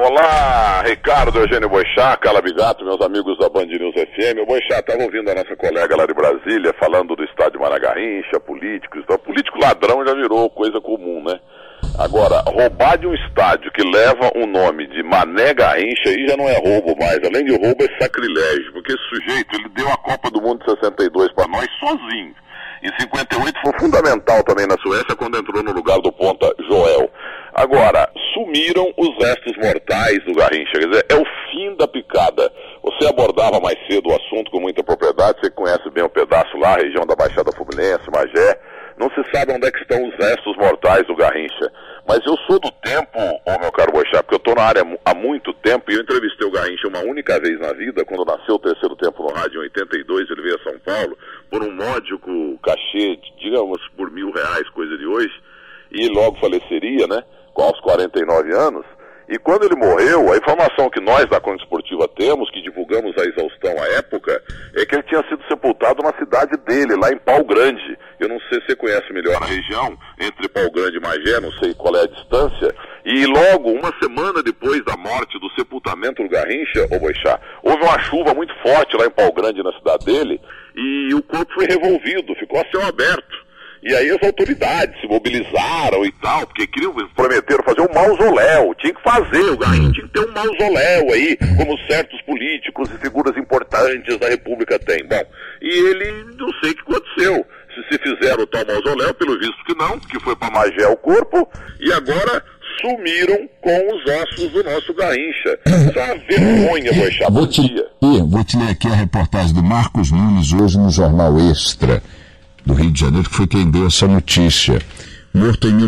Olá, Ricardo Eugênio Boixá, Carla Bigato, meus amigos da Band News FM. O Boixá estava ouvindo a nossa colega lá de Brasília falando do estádio Mané Garrincha, políticos. Então, político ladrão já virou coisa comum, né? Agora, roubar de um estádio que leva o nome de Mané Garrincha aí já não é roubo mais. Além de roubo, é sacrilégio, porque esse sujeito, ele deu a Copa do Mundo de 62 para nós sozinho. Em 58 foi fundamental também na Suécia quando entrou no lugar do ponta Joel. Agora, sumiram os restos mortais do Garrincha, quer dizer, é o fim da picada. Você abordava mais cedo o assunto com muita propriedade, você conhece bem o pedaço lá, a região da Baixada Fluminense, Magé. Não se sabe onde é que estão os restos mortais do Garrincha. Mas eu sou do tempo, meu caro Boixá, porque eu estou na área há muito tempo e eu entrevistei o Garrincha uma única vez na vida, quando nasceu o terceiro tempo no rádio em 82, ele veio a São Paulo, por um módico cachê, digamos, por R$1.000, coisa de hoje, e logo faleceria, né, aos 49 anos. E quando ele morreu, a informação que nós da Crônica Esportiva temos, que divulgamos a exaustão à época, é que ele tinha sido sepultado na cidade dele, lá em Pau Grande. Eu não sei se você conhece melhor a região, entre Pau Grande e Magé, não sei qual é a distância. E logo, uma semana depois da morte, do sepultamento do Garrincha, ô Boixá, houve uma chuva muito forte lá em Pau Grande, na cidade dele, e o corpo foi revolvido, ficou a céu aberto. E aí as autoridades se mobilizaram e tal, porque prometeram fazer um mausoléu, tinha que fazer, o Garrincha tinha que ter um mausoléu aí, como certos políticos e figuras importantes da República têm. Bom, e ele, não sei o que aconteceu, se fizeram o tal mausoléu, pelo visto que não, que foi para Magé o corpo, e agora sumiram com os ossos do nosso Garrincha. Isso é uma vergonha, Boixá. Vou te ler aqui a reportagem do Marcos Nunes, hoje no Jornal Extra do Rio de Janeiro, que foi quem deu essa notícia. Morto em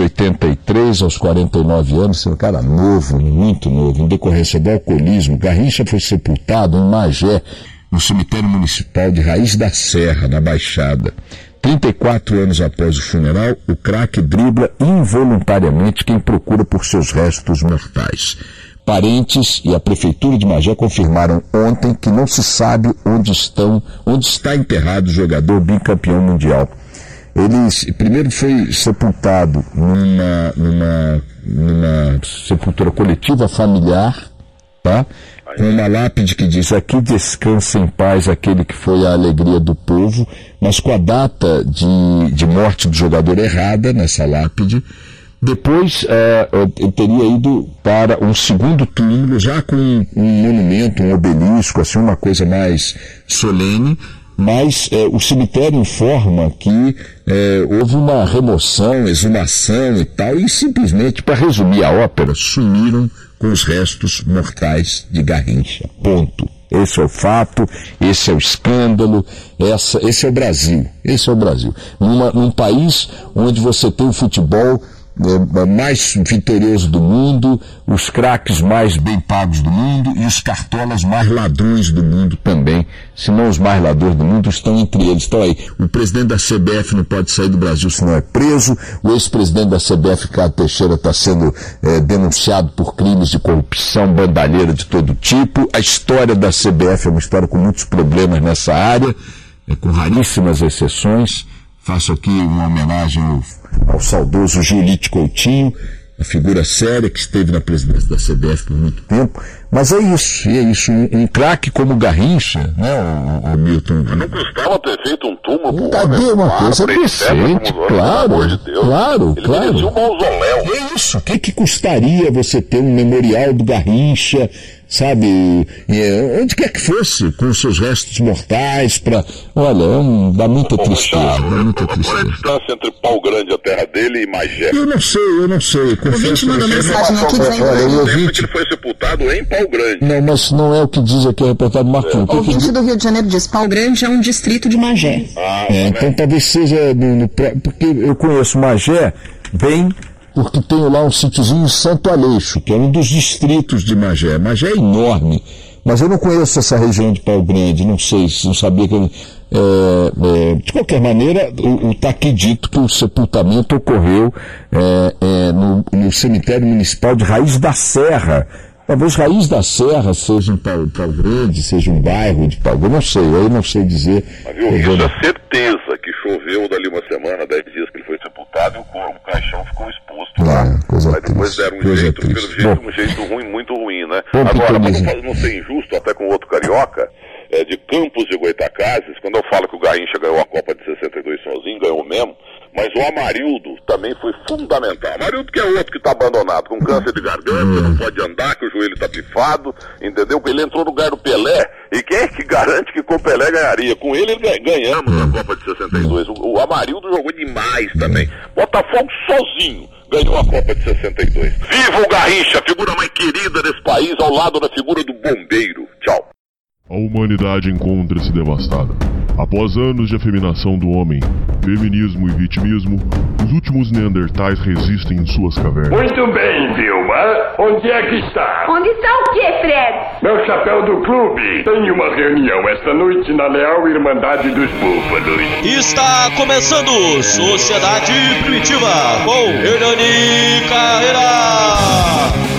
1983, aos 49 anos, um cara novo, muito novo, em decorrência do alcoolismo. Garrincha foi sepultado em Magé, no cemitério municipal de Raiz da Serra, na Baixada. 34 anos após o funeral, o craque dribla involuntariamente quem procura por seus restos mortais. Parentes e a Prefeitura de Magé confirmaram ontem que não se sabe onde está enterrado o jogador bicampeão mundial. Ele primeiro foi sepultado numa sepultura coletiva familiar, tá? Com uma lápide que diz: aqui descansa em paz aquele que foi a alegria do povo, mas com a data de morte do jogador errada nessa lápide. Depois ele teria ido para um segundo túmulo, já com um monumento, um obelisco, assim, uma coisa mais solene, mas o cemitério informa que houve uma remoção, exumação e tal, e simplesmente, para resumir a ópera, sumiram com os restos mortais de Garrincha. Ponto. Esse é o fato, esse é o escândalo, esse é o Brasil. Esse é o Brasil. Num país onde você tem o futebol mais vitorioso do mundo, os craques mais bem pagos do mundo e os cartolas mais ladrões do mundo também, se não os mais ladrões do mundo, estão entre eles. Estão aí. O presidente da CBF não pode sair do Brasil se não é preso, o ex-presidente da CBF, Ricardo Teixeira, está sendo denunciado por crimes de corrupção, bandalheira de todo tipo. A história da CBF é uma história com muitos problemas nessa área, com raríssimas exceções. Faço aqui uma homenagem ao saudoso Giolite Coutinho, a figura séria que esteve na presidência da CBF por muito tempo. Mas é isso. Um craque como Garrincha, né, o Milton? Mas não custava ter feito um túmulo. Cadê uma coisa decente? Claro. Ele merecia um mausoléu. É isso. O que custaria você ter um memorial do Garrincha, sabe, onde quer que fosse, com seus restos mortais, olha, dá muita tristeza. Qual é a distância entre Pau Grande, a terra dele, e Magé? Eu não sei. O ouvinte mandou mensagem aqui dizendo que ele foi sepultado em Pau Grande. Não, mas não é o que diz aqui a reportagem do Marquinhos. O ouvinte do Rio de Janeiro diz: Pau Grande é um distrito de Magé. Então talvez seja porque eu conheço Magé bem, porque tenho lá um sítiozinho em Santo Aleixo, que é um dos distritos de Magé. Magé é enorme, mas eu não conheço essa região de Pau Grande, não sabia que... de qualquer maneira, está aqui dito que o sepultamento ocorreu no cemitério municipal de Raiz da Serra, Talvez Raiz da Serra seja um pau grande, seja um bairro de pau grande, não sei, eu não sei dizer. Mas viu, isso é certeza que choveu dali uma semana, 10 dias que ele foi sepultado e o caixão ficou exposto lá. Mas depois deram um jeito, pelo jeito, um jeito ruim, muito ruim, né? Agora, para não ser injusto, até com outro carioca, de Campos de Goytacazes, quando eu falo que o Garrincha ganhou a Copa de 62 sozinho, ganhou mesmo, mas o Amarildo também foi fundamental. Amarildo que é outro que está abandonado, com câncer de garganta, não pode andar, que o joelho está pifado, entendeu? Ele entrou no lugar do Pelé, e quem é que garante que com o Pelé ganharia? Com ele ganhamos a Copa de 62. O Amarildo jogou demais também. Botafogo sozinho ganhou a Copa de 62. Viva o Garrincha, a figura mais querida desse país, ao lado da figura do bombeiro. Tchau. A humanidade encontra-se devastada. Após anos de afeminação do homem, feminismo e vitimismo, os últimos neandertais resistem em suas cavernas. Muito bem, Vilma. Onde é que está? Onde está o quê, Fred? Meu chapéu do clube. Tem uma reunião esta noite na Leal Irmandade dos Búfalos. Está começando Sociedade Primitiva com Hernani Carreira.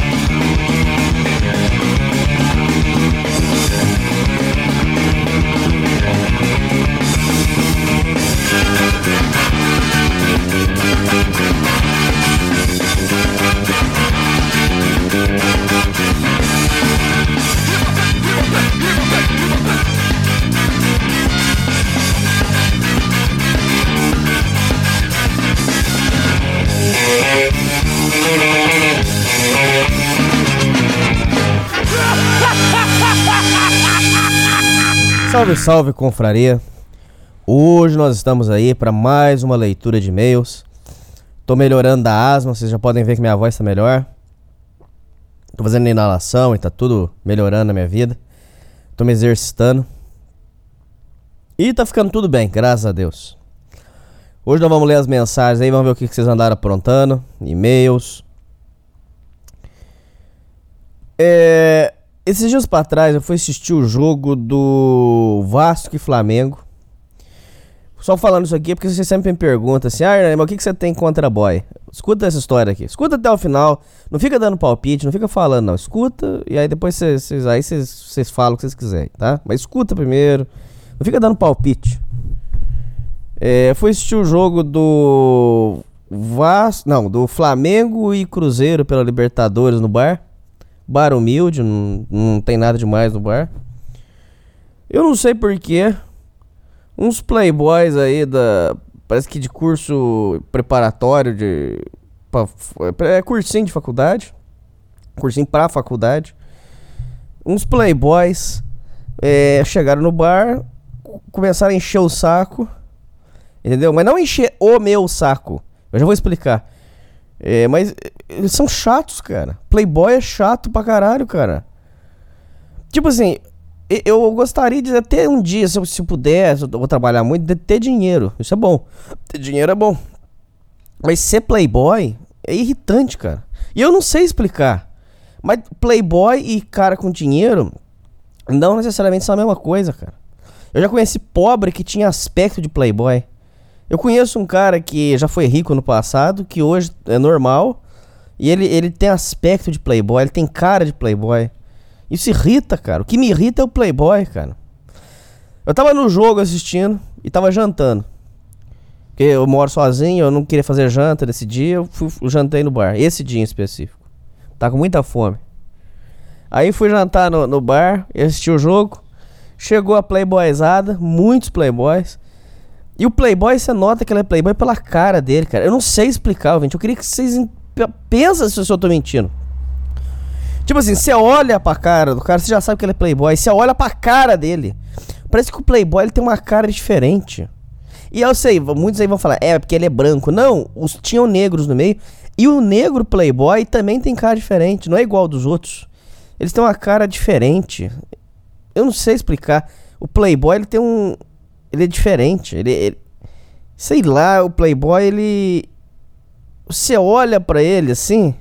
Salve, salve, confraria. Hoje nós estamos aí para mais uma leitura de e-mails. Tô melhorando da asma, vocês já podem ver que minha voz tá melhor. Tô fazendo inalação e tá tudo melhorando na minha vida. Tô me exercitando. E tá ficando tudo bem, graças a Deus. Hoje nós vamos ler as mensagens aí, vamos ver o que vocês andaram aprontando. E-mails. Esses dias pra trás eu fui assistir o jogo do Vasco e Flamengo. Só falando isso aqui porque você sempre me pergunta assim: mas o que você tem contra boy? Escuta essa história aqui, escuta até o final. Não fica dando palpite, não fica falando não. Escuta e aí depois vocês falam o que vocês quiserem, tá? Mas escuta primeiro, não fica dando palpite. Fui assistir o jogo do do Flamengo e Cruzeiro pela Libertadores no bar. Bar humilde, não tem nada demais no bar. Eu não sei porquê. Uns playboys aí parece que de curso preparatório cursinho de faculdade. Cursinho pra faculdade. Uns playboys chegaram no bar, começaram a encher o saco. Entendeu? Mas não encher o meu saco. Eu já vou explicar. Mas eles são chatos, cara. Playboy é chato pra caralho, cara. Tipo assim, eu gostaria de até um dia, se puder, eu vou trabalhar muito, de ter dinheiro. Isso é bom. Ter dinheiro é bom. Mas ser playboy é irritante, cara. E eu não sei explicar. Mas playboy e cara com dinheiro não necessariamente são a mesma coisa, cara. Eu já conheci pobre que tinha aspecto de playboy. Eu conheço um cara que já foi rico no passado, que hoje é normal, e ele tem aspecto de playboy, ele tem cara de playboy. Isso irrita, cara. O que me irrita é o playboy, cara. Eu tava no jogo assistindo e tava jantando. Porque eu moro sozinho, eu não queria fazer janta nesse dia, eu jantei no bar, esse dia em específico. Tá com muita fome. Aí fui jantar no bar, assisti o jogo, chegou a playboyzada, muitos playboys. E o playboy, você nota que ele é playboy pela cara dele, cara. Eu não sei explicar, gente. Eu queria que vocês pensem se eu tô mentindo. Tipo assim, você olha pra cara do cara, você já sabe que ele é playboy. Você olha pra cara dele, parece que o playboy ele tem uma cara diferente. E eu sei, muitos aí vão falar, porque ele é branco. Não, tinham negros no meio. E o negro playboy também tem cara diferente. Não é igual dos outros. Eles têm uma cara diferente. Eu não sei explicar. O playboy, ele tem um... Ele é diferente, sei lá, o playboy, você olha pra ele assim,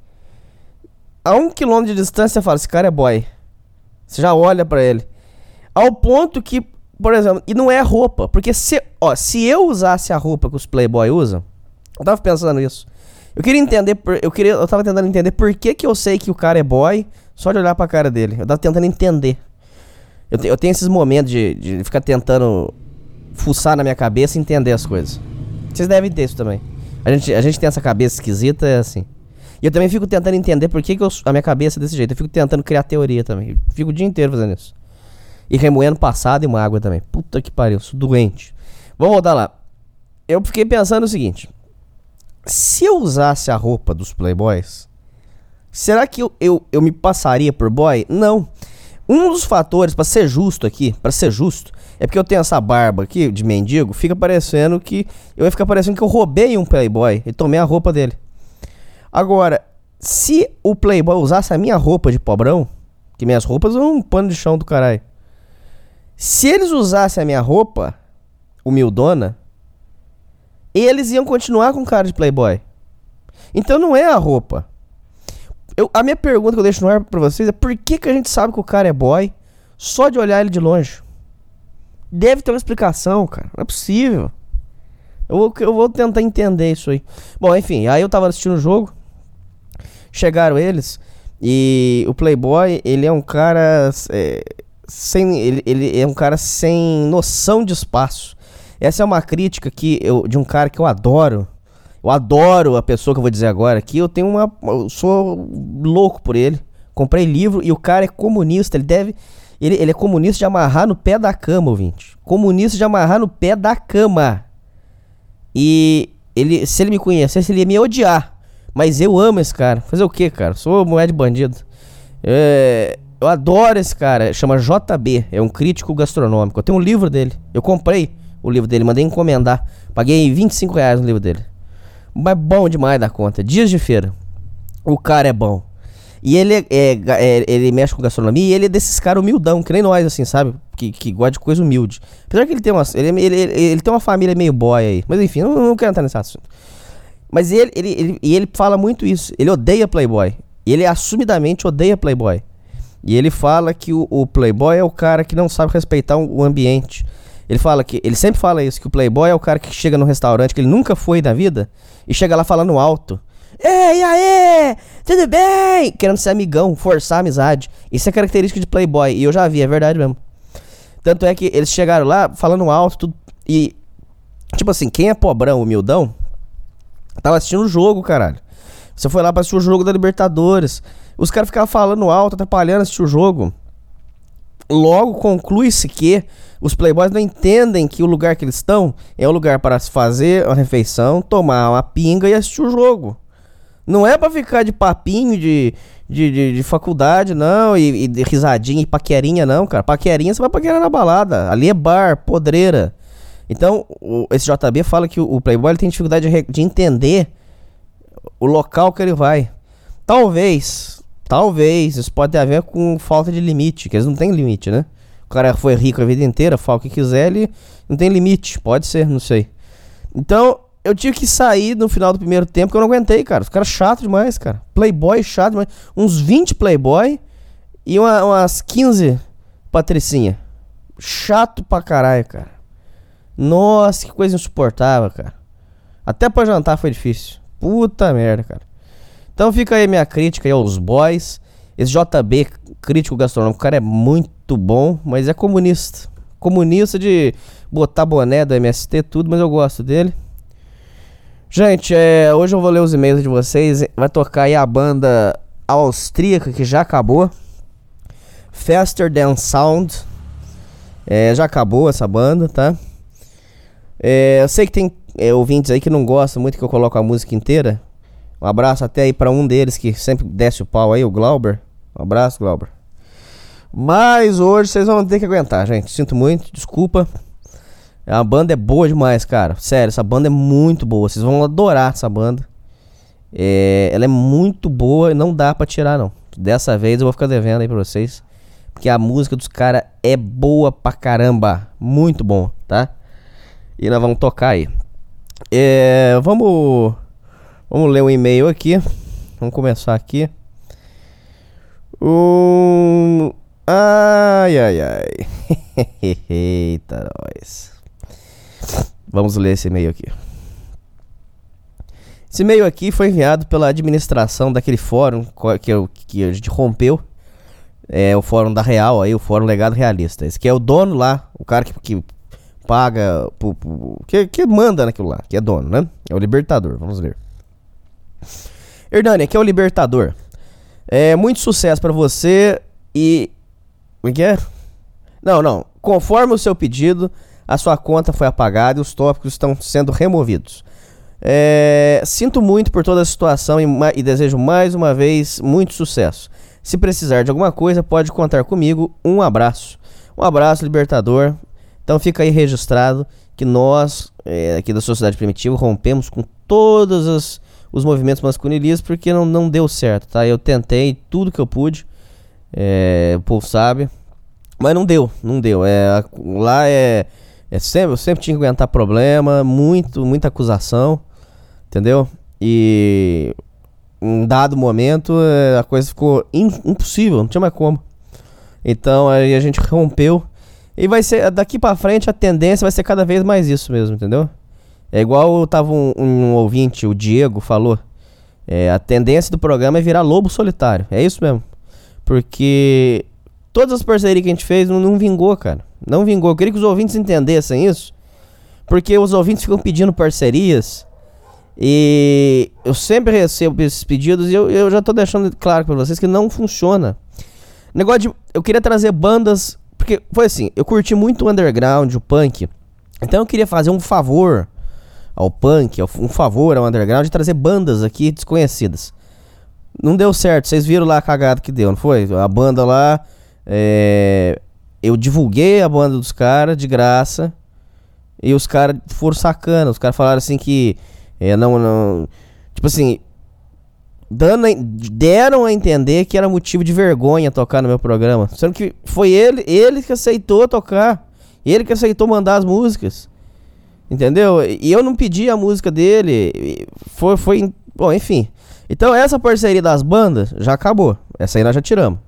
a 1 quilômetro de distância você fala, esse cara é boy. Você já olha pra ele. Ao ponto que, por exemplo, e não é roupa, porque se eu usasse a roupa que os playboy usam, eu tava pensando nisso. Eu tava tentando entender por que eu sei que o cara é boy, Só de olhar pra cara dele. Eu tava tentando entender. Eu tenho esses momentos de ficar tentando fuçar na minha cabeça e entender as coisas. Vocês devem ter isso também. A gente tem essa cabeça esquisita, é assim. E eu também fico tentando entender por que a minha cabeça é desse jeito. Eu fico tentando criar teoria também. Eu fico o dia inteiro fazendo isso. E remoendo passado e mágoa também. Puta que pariu, sou doente. Vamos voltar lá. Eu fiquei pensando o seguinte. Se eu usasse a roupa dos playboys, será que eu me passaria por boy? Não. Um dos fatores, pra ser justo aqui, é porque eu tenho essa barba aqui de mendigo, fica parecendo que eu ia ficar parecendo que eu roubei um playboy e tomei a roupa dele. Agora, se o playboy usasse a minha roupa de pobrão, que minhas roupas são um pano de chão do caralho. Se eles usassem a minha roupa humildona, eles iam continuar com cara de playboy. Então não é a roupa. A minha pergunta que eu deixo no ar pra vocês é: por que a gente sabe que o cara é boy só de olhar ele de longe? Deve ter uma explicação, cara. Não é possível. Eu vou tentar entender isso aí. Bom, enfim, aí eu tava assistindo o jogo. Chegaram eles. E o playboy, ele é um cara ele é um cara sem noção de espaço. Essa é uma crítica de um cara que eu adoro. Eu adoro a pessoa que eu vou dizer agora aqui. Eu sou louco por ele. Comprei livro e o cara é comunista. Ele é comunista de amarrar no pé da cama, ouvinte. Comunista de amarrar no pé da cama. E se ele me conhecesse, ele ia me odiar. Mas eu amo esse cara. Fazer o quê, cara? Sou mulher de bandido. Eu adoro esse cara. Chama JB. É um crítico gastronômico. Eu tenho um livro dele. Eu comprei o livro dele. Mandei encomendar. Paguei R$25 no livro dele. Mas bom demais da conta. Dias de feira. O cara é bom. E ele mexe com gastronomia. E ele é desses caras humildão, que nem nós, assim, sabe? Que gosta de coisa humilde. Apesar que ele tem uma família meio boy aí. Mas enfim, eu não quero entrar nesse assunto. Mas ele fala muito isso. Ele odeia playboy. Ele assumidamente odeia playboy. E ele fala que o playboy é o cara que não sabe respeitar o ambiente. Ele sempre fala isso, que o playboy é o cara que chega no restaurante que ele nunca foi na vida e chega lá falando alto. Ei, aí, tudo bem? Querendo ser amigão, forçar a amizade. Isso é característica de playboy, e eu já vi, é verdade mesmo. Tanto é que eles chegaram lá falando alto, tudo, e tipo assim, quem é pobrão, humildão, tava assistindo o jogo, caralho. Você foi lá pra assistir o jogo da Libertadores. Os caras ficavam falando alto, atrapalhando assistir o jogo. Logo conclui-se que os playboys não entendem que o lugar que eles estão é o lugar para se fazer uma refeição, tomar uma pinga e assistir o jogo. Não é pra ficar de papinho de faculdade, não, e de risadinha e paquerinha, não, cara. Paquerinha você vai paquerar na balada. Ali é bar, podreira. Então, esse JB fala que o playboy ele tem dificuldade de entender o local que ele vai. Talvez isso pode ter a ver com falta de limite, que eles não têm limite, né? O cara foi rico a vida inteira, fala o que quiser, ele não tem limite, pode ser, não sei. Então, eu tive que sair no final do primeiro tempo, que eu não aguentei, cara. Os caras chato demais, cara. Playboy chato demais. Uns 20 playboy e umas 15 patricinha. Chato pra caralho, cara. Nossa, que coisa insuportável, cara. Até pra jantar foi difícil. Puta merda, cara. Então fica aí minha crítica aí aos boys. Esse JB, crítico gastronômico, o cara é muito bom, mas é comunista. Comunista de botar boné do MST, tudo, mas eu gosto dele. Gente, hoje eu vou ler os e-mails de vocês. Vai tocar aí a banda austríaca que já acabou. Faster Than Sound. Já acabou essa banda, tá? Eu sei que tem ouvintes aí que não gostam muito que eu coloco a música inteira. Um abraço até aí pra um deles que sempre desce o pau aí, o Glauber. Um abraço, Glauber. Mas hoje vocês vão ter que aguentar, gente. Sinto muito, desculpa. A banda é boa demais, cara. Sério, essa banda é muito boa. Vocês vão adorar essa banda. Ela é muito boa e não dá pra tirar, não. Dessa vez eu vou ficar devendo aí pra vocês. Porque a música dos caras é boa pra caramba. Muito bom, tá? E nós vamos tocar aí. Vamos ler um e-mail aqui. Vamos começar aqui. Ai. Eita, nós. Vamos ler esse e-mail aqui. Esse e-mail aqui foi enviado pela administração daquele fórum que a gente rompeu É o Fórum da Real, aí, o Fórum Legado Realista. Esse que é o dono lá, o cara que paga, que manda naquilo lá, que é dono, né? É o Libertador, vamos ler. Hernani, aqui é o Libertador. Muito sucesso pra você e... Como é que é? Não. Conforme o seu pedido, a sua conta foi apagada e os tópicos estão sendo removidos. Sinto muito por toda a situação e desejo mais uma vez muito sucesso. Se precisar de alguma coisa, pode contar comigo. Um abraço. Um abraço, Libertador. Então fica aí registrado que nós, aqui da Sociedade Primitiva, rompemos com todos os movimentos masculinistas porque não deu certo, tá? Eu tentei tudo que eu pude, o povo sabe, mas não deu. Lá eu sempre tinha que aguentar problema, muita acusação, entendeu? E em um dado momento a coisa ficou impossível, não tinha mais como. Então aí a gente rompeu. E vai ser, daqui pra frente, a tendência vai ser cada vez mais isso mesmo, entendeu? É igual tava um ouvinte, o Diego, falou. A tendência do programa é virar lobo solitário. É isso mesmo. Porque todas as parcerias que a gente fez não vingou, cara. Não vingou. Eu queria que os ouvintes entendessem isso. Porque os ouvintes ficam pedindo parcerias. E eu sempre recebo esses pedidos e eu já tô deixando claro pra vocês que não funciona. Eu queria trazer bandas... Porque foi assim, eu curti muito o underground, o punk. Então eu queria fazer um favor ao punk, um favor ao underground, de trazer bandas aqui desconhecidas. Não deu certo, vocês viram lá a cagada que deu, não foi? A banda lá, eu divulguei a banda dos caras de graça. E os caras foram sacana. Os caras falaram assim que tipo assim, deram a entender que era motivo de vergonha tocar no meu programa. Sendo que foi ele que aceitou tocar. Ele que aceitou mandar as músicas. Entendeu? E eu não pedi a música dele. Bom, enfim. Então essa parceria das bandas já acabou. Essa aí nós já tiramos.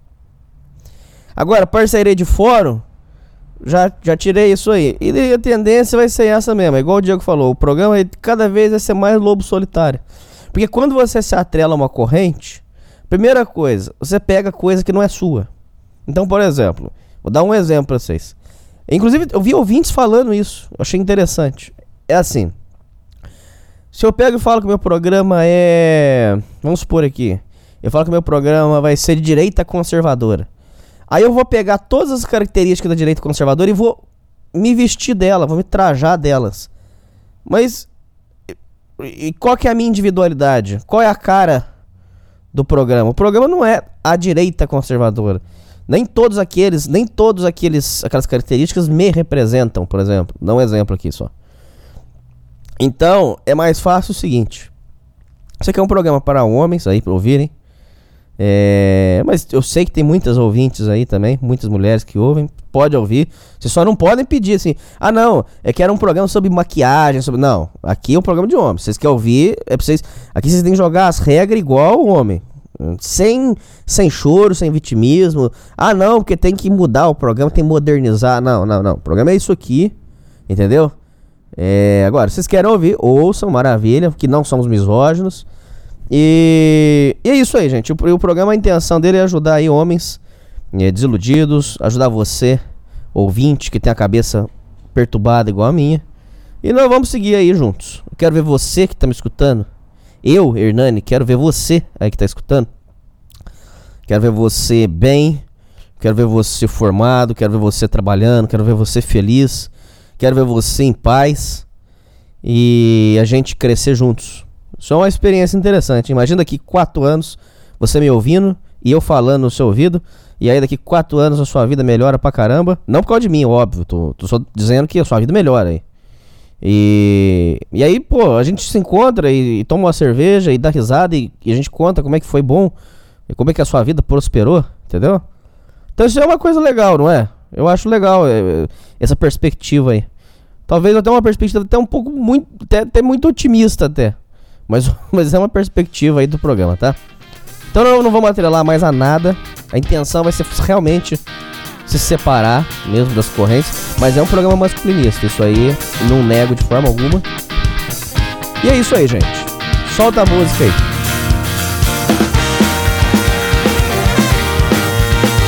Agora, parceria de fórum, já tirei isso aí. E a tendência vai ser essa mesmo. É igual o Diego falou. O programa cada vez vai ser mais lobo solitário. Porque quando você se atrela a uma corrente, primeira coisa, você pega coisa que não é sua. Então, por exemplo, vou dar um exemplo pra vocês. Inclusive, eu vi ouvintes falando isso. Eu achei interessante. É assim. Se eu pego e falo que o meu programa vamos supor aqui. Eu falo que o meu programa vai ser de direita conservadora. Aí eu vou pegar todas as características da direita conservadora e vou me vestir dela, vou me trajar delas. Mas... E qual que é a minha individualidade? Qual é a cara do programa? O programa não é a direita conservadora. Nem todas aquelas características me representam, por exemplo. Dá um exemplo aqui só. Então, é mais fácil o seguinte. Isso aqui é um programa para homens aí, para ouvirem. Mas eu sei que tem muitas ouvintes aí também, muitas mulheres que ouvem. Pode ouvir, vocês só não podem pedir assim: ah não, é que era um programa sobre maquiagem, não, aqui é um programa de homem. Vocês querem ouvir, é pra vocês. Aqui vocês têm que jogar as regras igual o homem, sem choro, sem vitimismo. Ah não, porque tem que mudar o programa, tem que modernizar. Não, o programa é isso aqui, entendeu? Agora, vocês querem ouvir, ouçam, maravilha, que não somos misóginos. E é isso aí, gente. O programa, a intenção dele é ajudar aí homens desiludidos, ajudar você, ouvinte, que tem a cabeça perturbada igual a minha. E nós vamos seguir aí juntos. Eu quero ver você que tá me escutando. Eu, Hernani, quero ver você aí que tá escutando. Quero ver você bem. Quero ver você formado. Quero ver você trabalhando. Quero ver você feliz. Quero ver você em paz. E a gente crescer juntos. Isso é uma experiência interessante. Imagina daqui 4 anos você me ouvindo e eu falando no seu ouvido. E aí daqui 4 anos a sua vida melhora pra caramba. Não por causa de mim, óbvio. Tô só dizendo que a sua vida melhora aí. E aí, pô, a gente se encontra e toma uma cerveja e dá risada e a gente conta como é que foi bom. E como é que a sua vida prosperou, entendeu? Então isso é uma coisa legal, não é? Eu acho legal essa perspectiva aí. Talvez até uma perspectiva até um pouco até muito otimista até. Mas é uma perspectiva aí do programa, tá? Então não vamos atrelar mais a nada. A intenção vai ser realmente se separar mesmo das correntes. Mas é um programa masculinista, isso aí não nego de forma alguma. E é isso aí, gente. Solta a música aí.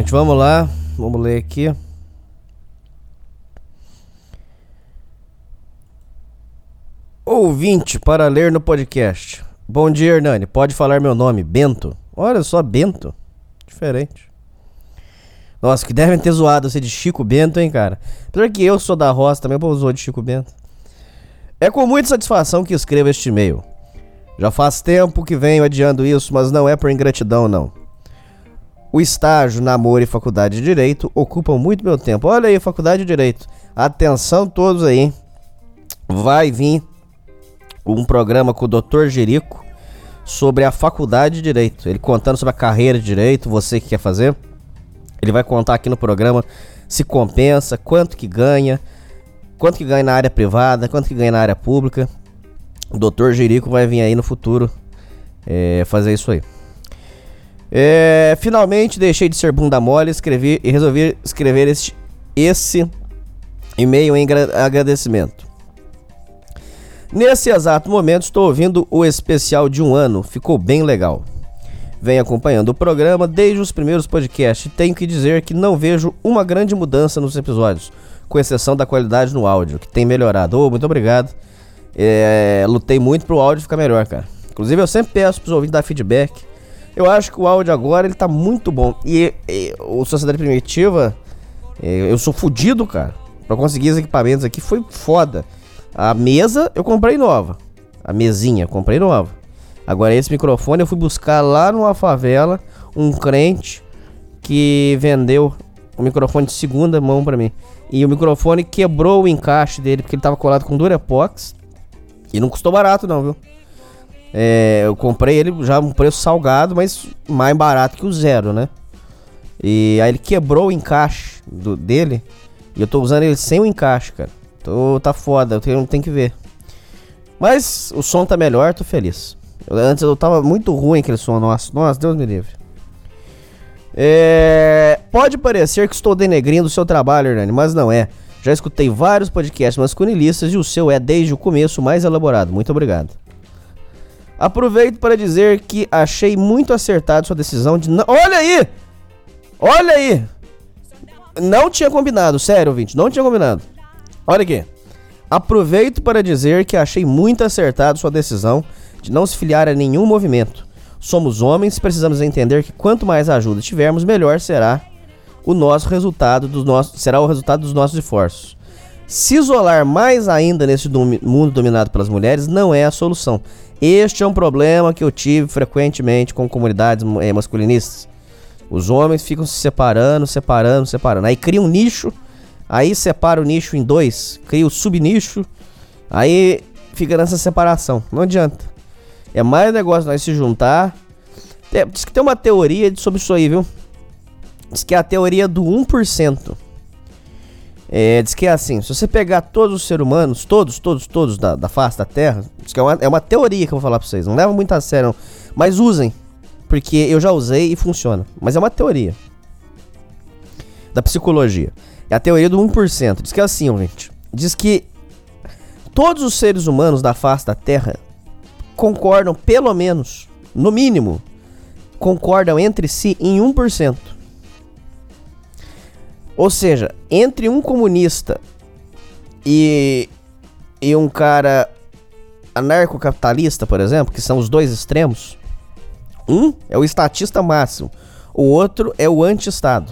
gente, vamos lá. Vamos ler aqui. Ouvinte para ler no podcast. Bom dia, Hernani. Pode falar meu nome, Bento. Olha só, Bento. Diferente. Nossa, que devem ter zoado você de Chico Bento, hein, cara. Apesar que eu sou da roça, também o povo zoou de Chico Bento. É com muita satisfação que escrevo este e-mail. Já faz tempo que venho adiando isso, mas não é por ingratidão, não. O estágio, namoro e faculdade de Direito ocupam muito meu tempo. Olha aí, faculdade de Direito. Atenção todos aí, hein? Vai vir um programa com o Dr. Jerico sobre a faculdade de Direito. Ele contando sobre a carreira de Direito, você que quer fazer. Ele vai contar aqui no programa se compensa, quanto que ganha na área privada, quanto que ganha na área pública. O Dr. Jerico vai vir aí no futuro fazer isso aí. Finalmente deixei de ser bunda mole e resolvi escrever esse e-mail em agradecimento. Nesse exato momento estou ouvindo o especial de 1 ano, ficou bem legal. Venho acompanhando o programa desde os primeiros podcasts e tenho que dizer que não vejo uma grande mudança nos episódios, com exceção da qualidade no áudio, que tem melhorado. Muito obrigado. Lutei muito pro áudio ficar melhor, cara. Inclusive eu sempre peço pros ouvintes dar feedback. Eu acho que o áudio agora ele tá muito bom. E o Sociedade Primitiva, eu sou fudido, cara. Pra conseguir os equipamentos aqui foi foda. A mesa eu comprei nova. A mesinha eu comprei nova. Agora esse microfone eu fui buscar lá numa favela um crente que vendeu um microfone de segunda mão pra mim. E o microfone quebrou o encaixe dele porque ele tava colado com Durepox. E não custou barato não, viu? Eu comprei ele já um preço salgado, mas mais barato que o zero, né? E aí ele quebrou o encaixe dele. E eu tô usando ele sem o encaixe, cara. Então tá foda, eu tenho que ver. Mas o som tá melhor, tô feliz. Antes eu tava muito ruim aquele som, nossa, Deus me livre. Pode parecer que estou denegrindo o seu trabalho, Hernani, mas não é. Já escutei vários podcasts masculinistas e o seu é desde o começo mais elaborado. Muito obrigado. Aproveito para dizer que achei muito acertado sua decisão de não... Olha aí! Olha aí! Não tinha combinado, sério, ouvinte, não tinha combinado. Olha aqui. Aproveito para dizer que achei muito acertado sua decisão de não se filiar a nenhum movimento. Somos homens, precisamos entender que quanto mais ajuda tivermos, melhor será o resultado dos nossos esforços. Se isolar mais ainda nesse mundo dominado pelas mulheres não é a solução. Este é um problema que eu tive frequentemente com comunidades masculinistas. Os homens ficam se separando. Aí cria um nicho, aí separa o nicho em 2, cria o subnicho, aí fica nessa separação. Não adianta. É mais negócio nós se juntar. Diz que tem uma teoria sobre isso aí, viu? Diz que é a teoria do 1%. Diz que é assim, se você pegar todos os seres humanos, todos da face da Terra, diz que é uma teoria que eu vou falar pra vocês, não leva muito a sério não, mas usem, porque eu já usei e funciona, mas é uma teoria da psicologia, é a teoria do 1%, diz que é assim, gente, diz que todos os seres humanos da face da Terra concordam, pelo menos, no mínimo, concordam entre si em 1%. Ou seja, entre um comunista e um cara anarcocapitalista, por exemplo, que são os dois extremos, um é o estatista máximo, o outro é o anti-estado.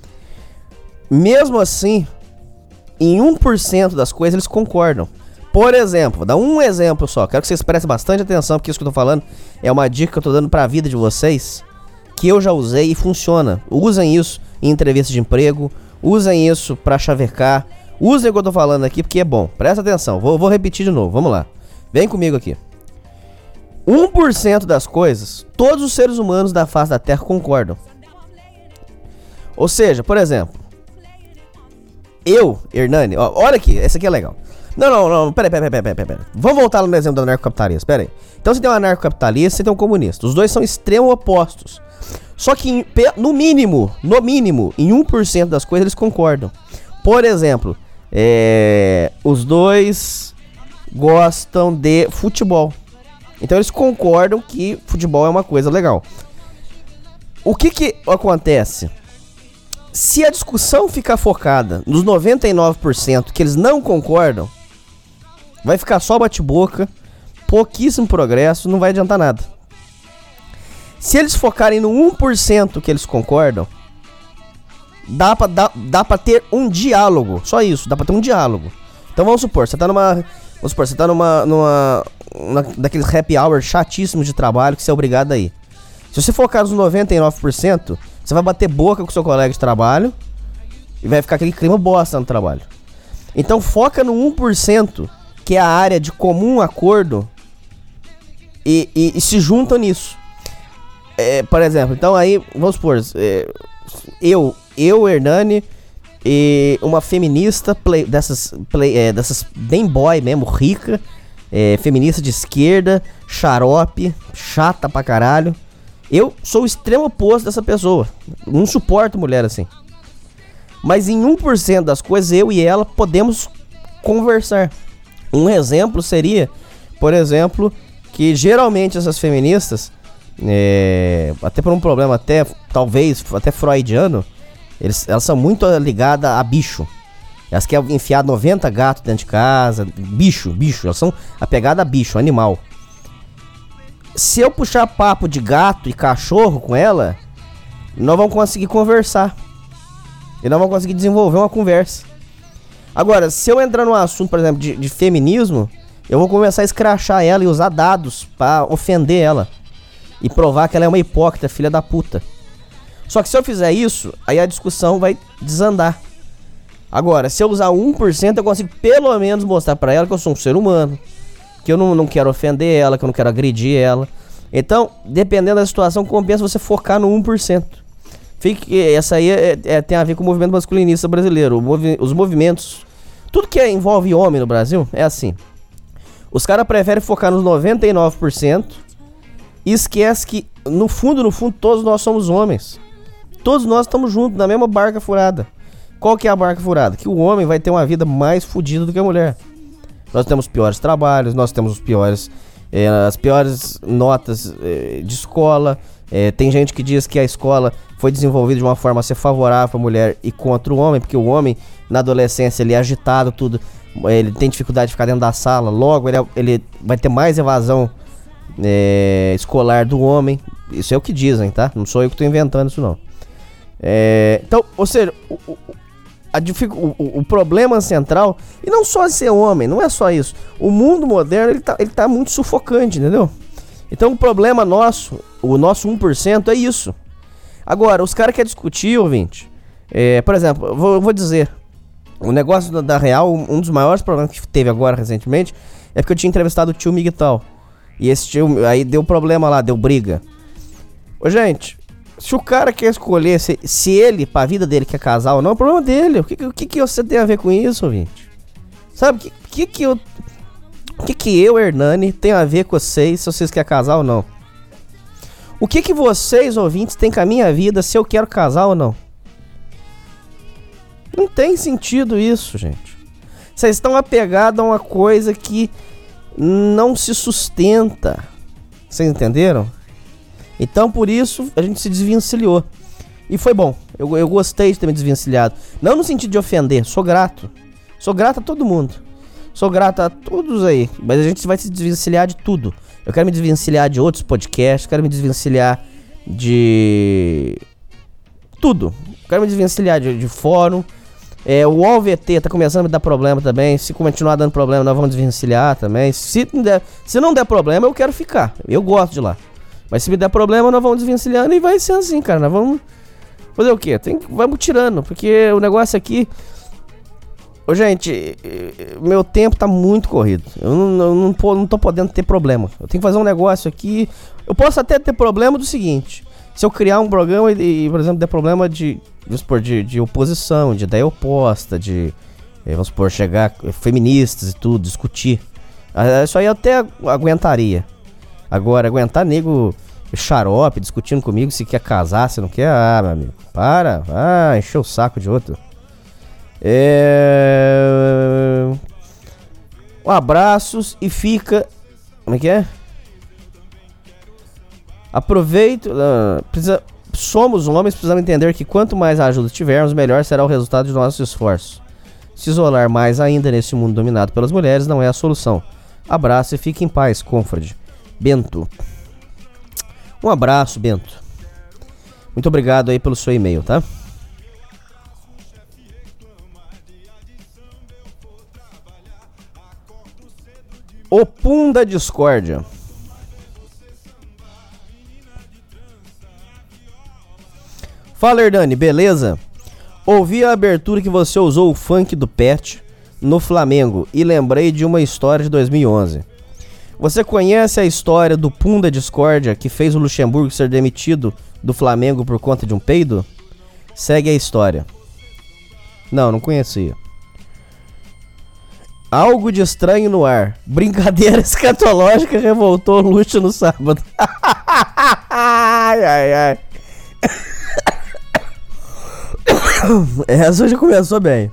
Mesmo assim, em 1% das coisas eles concordam. Por exemplo, vou dar um exemplo só, quero que vocês prestem bastante atenção, porque isso que eu tô falando é uma dica que eu tô dando pra vida de vocês, que eu já usei e funciona. Usem isso em entrevista de emprego, usem isso pra chavecar, usem o que eu tô falando aqui porque é bom. Presta atenção, vou repetir de novo, vamos lá. Vem comigo aqui. 1% das coisas, todos os seres humanos da face da Terra concordam. Ou seja, por exemplo, eu, Hernani, ó, olha aqui, esse aqui é legal. Não, peraí. Vamos voltar no exemplo do anarcocapitalista, peraí. Então você tem um anarcocapitalista e você tem um comunista. Os dois são extremos opostos. Só que, no mínimo, em 1% das coisas eles concordam. Por exemplo, os dois gostam de futebol. Então eles concordam que futebol é uma coisa legal. O que acontece? Se a discussão ficar focada nos 99% que eles não concordam, vai ficar só bate-boca, pouquíssimo progresso, não vai adiantar nada. Se eles focarem no 1% que eles concordam, dá pra ter um diálogo. Só isso, dá pra ter um diálogo. Então vamos supor, você tá numa daqueles happy hour chatíssimos de trabalho que você é obrigado a ir. Se você focar nos 99%, você vai bater boca com o seu colega de trabalho e vai ficar aquele clima bosta no trabalho. Então foca no 1%, que é a área de comum acordo, e se junta nisso. Por exemplo, então aí, vamos supor, eu, Hernani, e uma feminista dessas bem boy mesmo, rica, feminista de esquerda, xarope, chata pra caralho. Eu sou o extremo oposto dessa pessoa. Não suporto mulher assim. Mas em 1% das coisas, eu e ela podemos conversar. Um exemplo seria, por exemplo, que geralmente essas feministas, até por um problema talvez até freudiano, elas são muito ligadas a bicho. Elas querem enfiar 90 gatos dentro de casa. Bicho. Elas são apegadas a bicho, animal. Se eu puxar papo de gato e cachorro com ela, nós vamos conseguir conversar. E nós vamos conseguir desenvolver uma conversa. Agora, se eu entrar num assunto, por exemplo, de feminismo, eu vou começar a escrachar ela e usar dados pra ofender ela. E provar que ela é uma hipócrita, filha da puta. Só que se eu fizer isso, aí a discussão vai desandar. Agora, se eu usar 1%, eu consigo pelo menos mostrar pra ela que eu sou um ser humano, que eu não quero ofender ela, que eu não quero agredir ela. Então, dependendo da situação, compensa você focar no 1%. Essa aí tem a ver com o movimento masculinista brasileiro. Os movimentos, tudo que envolve homem no Brasil, é assim. Os caras preferem focar nos 99% e esquece que, no fundo, todos nós somos homens. Todos nós estamos juntos, na mesma barca furada. Qual que é a barca furada? Que o homem vai ter uma vida mais fodida do que a mulher. Nós temos piores trabalhos, nós temos as piores notas de escola. Tem gente que diz que a escola foi desenvolvida de uma forma a ser favorável para a mulher e contra o homem, porque o homem, na adolescência, ele é agitado, tudo. Ele tem dificuldade de ficar dentro da sala, logo ele vai ter mais evasão escolar do homem. Isso é o que dizem, tá? Não sou eu que estou inventando isso, não. Então, ou seja, o problema central, e não só ser homem, não é só isso. O mundo moderno, ele tá muito sufocante, entendeu? Então o problema nosso, o nosso 1% é isso. Agora, os caras querem discutir, ouvinte. Por exemplo, eu vou dizer, o negócio da Real, um dos maiores problemas que teve agora recentemente, é porque eu tinha entrevistado o tio Miguel. E esse tio, aí deu problema lá, deu briga. Ô, gente, se o cara quer escolher se ele, pra vida dele, quer casar ou não, é o problema dele. O que você tem a ver com isso, ouvinte? Sabe, o que eu, Hernani, tenho a ver com vocês, se vocês querem casar ou não? O que vocês, ouvintes, têm com a minha vida, se eu quero casar ou não? Não tem sentido isso, gente. Vocês estão apegados a uma coisa que não se sustenta. Vocês entenderam? Então, por isso, a gente se desvencilhou. E foi bom. Eu gostei de ter me desvencilhado. Não no sentido de ofender. Sou grato. Sou grato a todo mundo. Sou grato a todos aí. Mas a gente vai se desvencilhar de tudo. Eu quero me desvencilhar de outros podcasts. Quero me desvencilhar de tudo. Quero me desvencilhar de fórum. O OVT tá começando a me dar problema também. Se continuar dando problema, nós vamos desvencilhar também. Se não der problema, eu quero ficar. Eu gosto de lá. Mas se me der problema, nós vamos desvencilhando e vai ser assim, cara. Nós vamos fazer o quê? Vamos tirando, porque o negócio aqui... Ô, gente, meu tempo tá muito corrido. Eu não tô podendo ter problema. Eu tenho que fazer um negócio aqui. Eu posso até ter problema do seguinte. Se eu criar um programa e por exemplo, der problema de oposição, de ideia oposta, vamos supor, chegar feministas e tudo, discutir. Isso aí eu até aguentaria. Agora, aguentar nego xarope discutindo comigo se quer casar, se não quer, meu amigo, para, encher o saco de outro. Abraços e fica. Como é que é? Aproveito. somos homens, precisamos entender que quanto mais ajuda tivermos, melhor será o resultado de nossos esforços. Se isolar mais ainda nesse mundo dominado pelas mulheres não é a solução. Abraço e fique em paz, Confrade. Bento. Um abraço, Bento. Muito obrigado aí pelo seu e-mail, tá? O Pum da Discórdia. Fala, Hernani, beleza? Ouvi a abertura que você usou o funk do Pet no Flamengo e lembrei de uma história de 2011. Você conhece a história do Pum da Discórdia que fez o Luxemburgo ser demitido do Flamengo por conta de um peido? Segue a história. Não conhecia. Algo de estranho no ar. Brincadeira escatológica revoltou o Luxo no sábado. Ai. Essa já começou bem.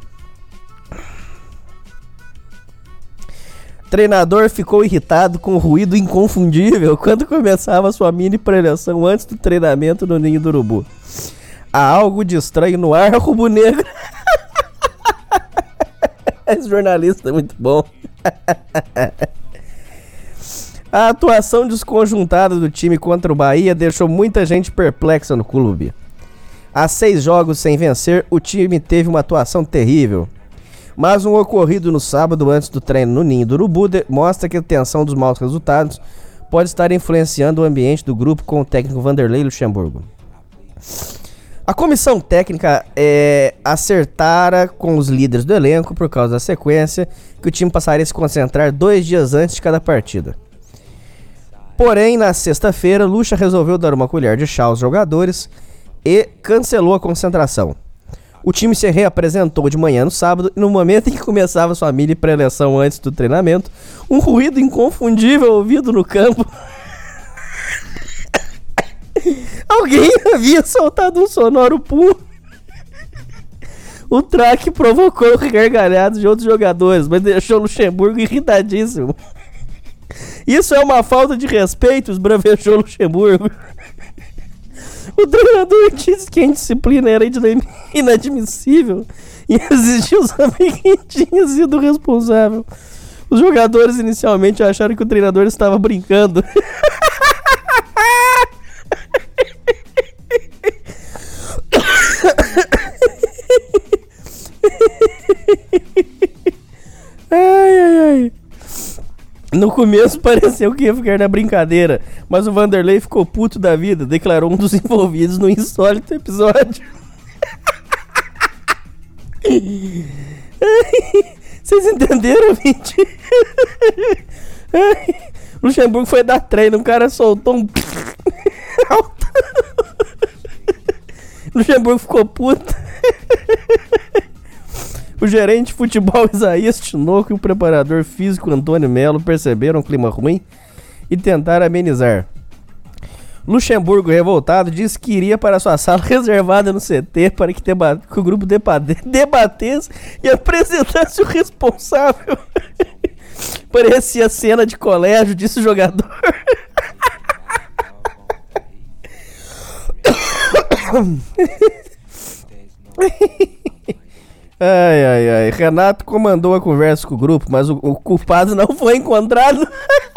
Treinador ficou irritado com o ruído inconfundível quando começava sua mini preleção antes do treinamento no Ninho do Urubu. Há algo de estranho no ar, rubro-negro. Esse jornalista é muito bom. A atuação desconjuntada do time contra o Bahia deixou muita gente perplexa no clube. Há 6 jogos sem vencer, o time teve uma atuação terrível. Mas um ocorrido no sábado antes do treino no Ninho do Urubu mostra que a tensão dos maus resultados pode estar influenciando o ambiente do grupo com o técnico Vanderlei Luxemburgo. A comissão técnica acertara com os líderes do elenco por causa da sequência que o time passaria a se concentrar 2 dias antes de cada partida. Porém, na sexta-feira, Luxa resolveu dar uma colher de chá aos jogadores e cancelou a concentração. O time se reapresentou de manhã no sábado e no momento em que começava sua mini preleção antes do treinamento, um ruído inconfundível ouvido no campo. Alguém havia soltado um sonoro pum. O traque provocou gargalhadas de outros jogadores, mas deixou o Luxemburgo irritadíssimo. Isso é uma falta de respeito, esbravejou o Luxemburgo. O treinador disse que a indisciplina era inadmissível e exigiu saber quem tinha sido o responsável. Os jogadores inicialmente acharam que o treinador estava brincando. Ai. No começo pareceu que ia ficar na brincadeira, mas o Vanderlei ficou puto da vida, declarou um dos envolvidos no insólito episódio. Vocês entenderam, gente? Luxemburgo foi dar treino, um cara soltou um... Luxemburgo ficou puto. O gerente de futebol Isaías Tinoco e o preparador físico Antônio Melo perceberam o clima ruim e tentaram amenizar. Luxemburgo, revoltado, disse que iria para sua sala reservada no CT para que o grupo debatesse e apresentasse o responsável. Parecia cena de colégio, disse o jogador. Ai. Renato comandou a conversa com o grupo, mas o culpado não foi encontrado.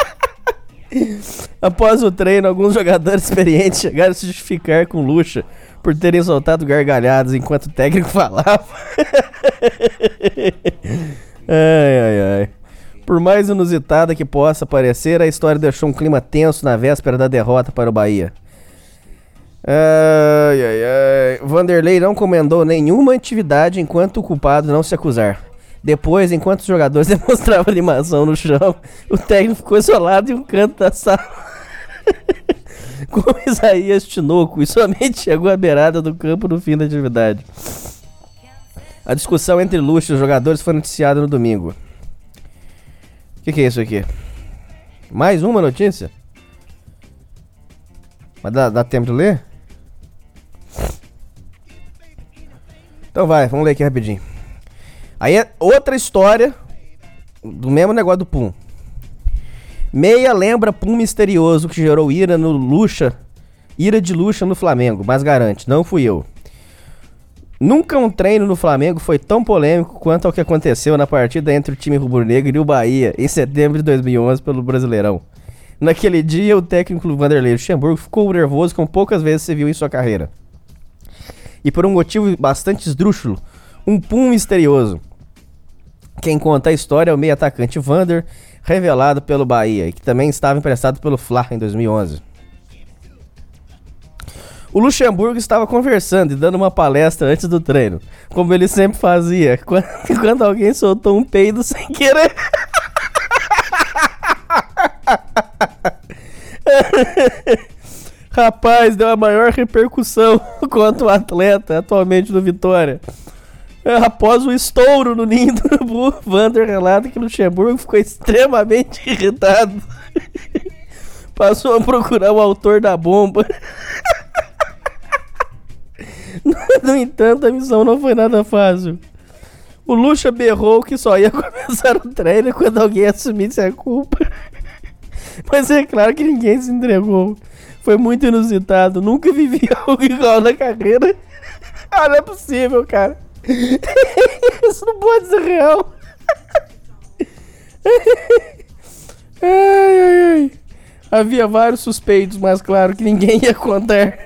Após o treino, alguns jogadores experientes chegaram a se justificar com Luxa por terem soltado gargalhadas enquanto o técnico falava. Ai. Por mais inusitada que possa parecer, a história deixou um clima tenso na véspera da derrota para o Bahia. Ai. Vanderlei não comandou nenhuma atividade enquanto o culpado não se acusar. Depois, enquanto os jogadores demonstravam animação no chão, o técnico ficou isolado em um canto da sala com Isaías Tinoco e somente chegou à beirada do campo no fim da atividade. A discussão entre Luxa e os jogadores foi noticiada no domingo. O que é isso aqui? Mais uma notícia? Mas dá tempo de ler? Então vamos ler aqui rapidinho. Aí é outra história do mesmo negócio do Pum. Meia lembra Pum misterioso que gerou ira no Luxa ira de Lucha no Flamengo, mas garante, não fui eu. Nunca um treino no Flamengo foi tão polêmico quanto ao que aconteceu na partida entre o time rubro-negro e o Bahia, em setembro de 2011, pelo Brasileirão. Naquele dia, o técnico Vanderlei Luxemburgo ficou nervoso como poucas vezes se viu em sua carreira. E por um motivo bastante esdrúxulo, um pum misterioso. Quem conta a história é o meio atacante Vander, revelado pelo Bahia, e que também estava emprestado pelo Fla em 2011. O Luxemburgo estava conversando e dando uma palestra antes do treino, como ele sempre fazia, quando alguém soltou um peido sem querer. Rapaz, deu a maior repercussão quanto o atleta atualmente no Vitória. Após o estouro no ninho do urubu, Vander relata que Luxemburgo ficou extremamente irritado. Passou a procurar o autor da bomba. No entanto, a missão não foi nada fácil. O Luxa berrou que só ia começar o treino quando alguém assumisse a culpa. Mas é claro que ninguém se entregou. Foi muito inusitado. Nunca vivi algo igual na carreira. Ah, não é possível, cara. Isso não pode ser real. Ai. Havia vários suspeitos, mas claro que ninguém ia contar.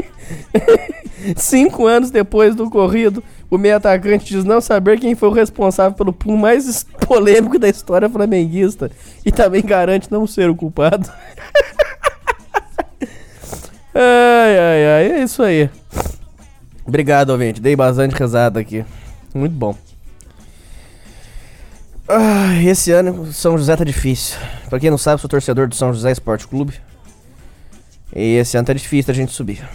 5 anos depois do ocorrido, o meio atacante diz não saber quem foi o responsável pelo pum mais polêmico da história flamenguista e também garante não ser o culpado. Ai, é isso aí. Obrigado, ouvinte, dei bastante risada aqui. Muito bom. Esse ano São José tá difícil. Pra quem não sabe, sou torcedor do São José Esporte Clube. E esse ano tá difícil a gente subir.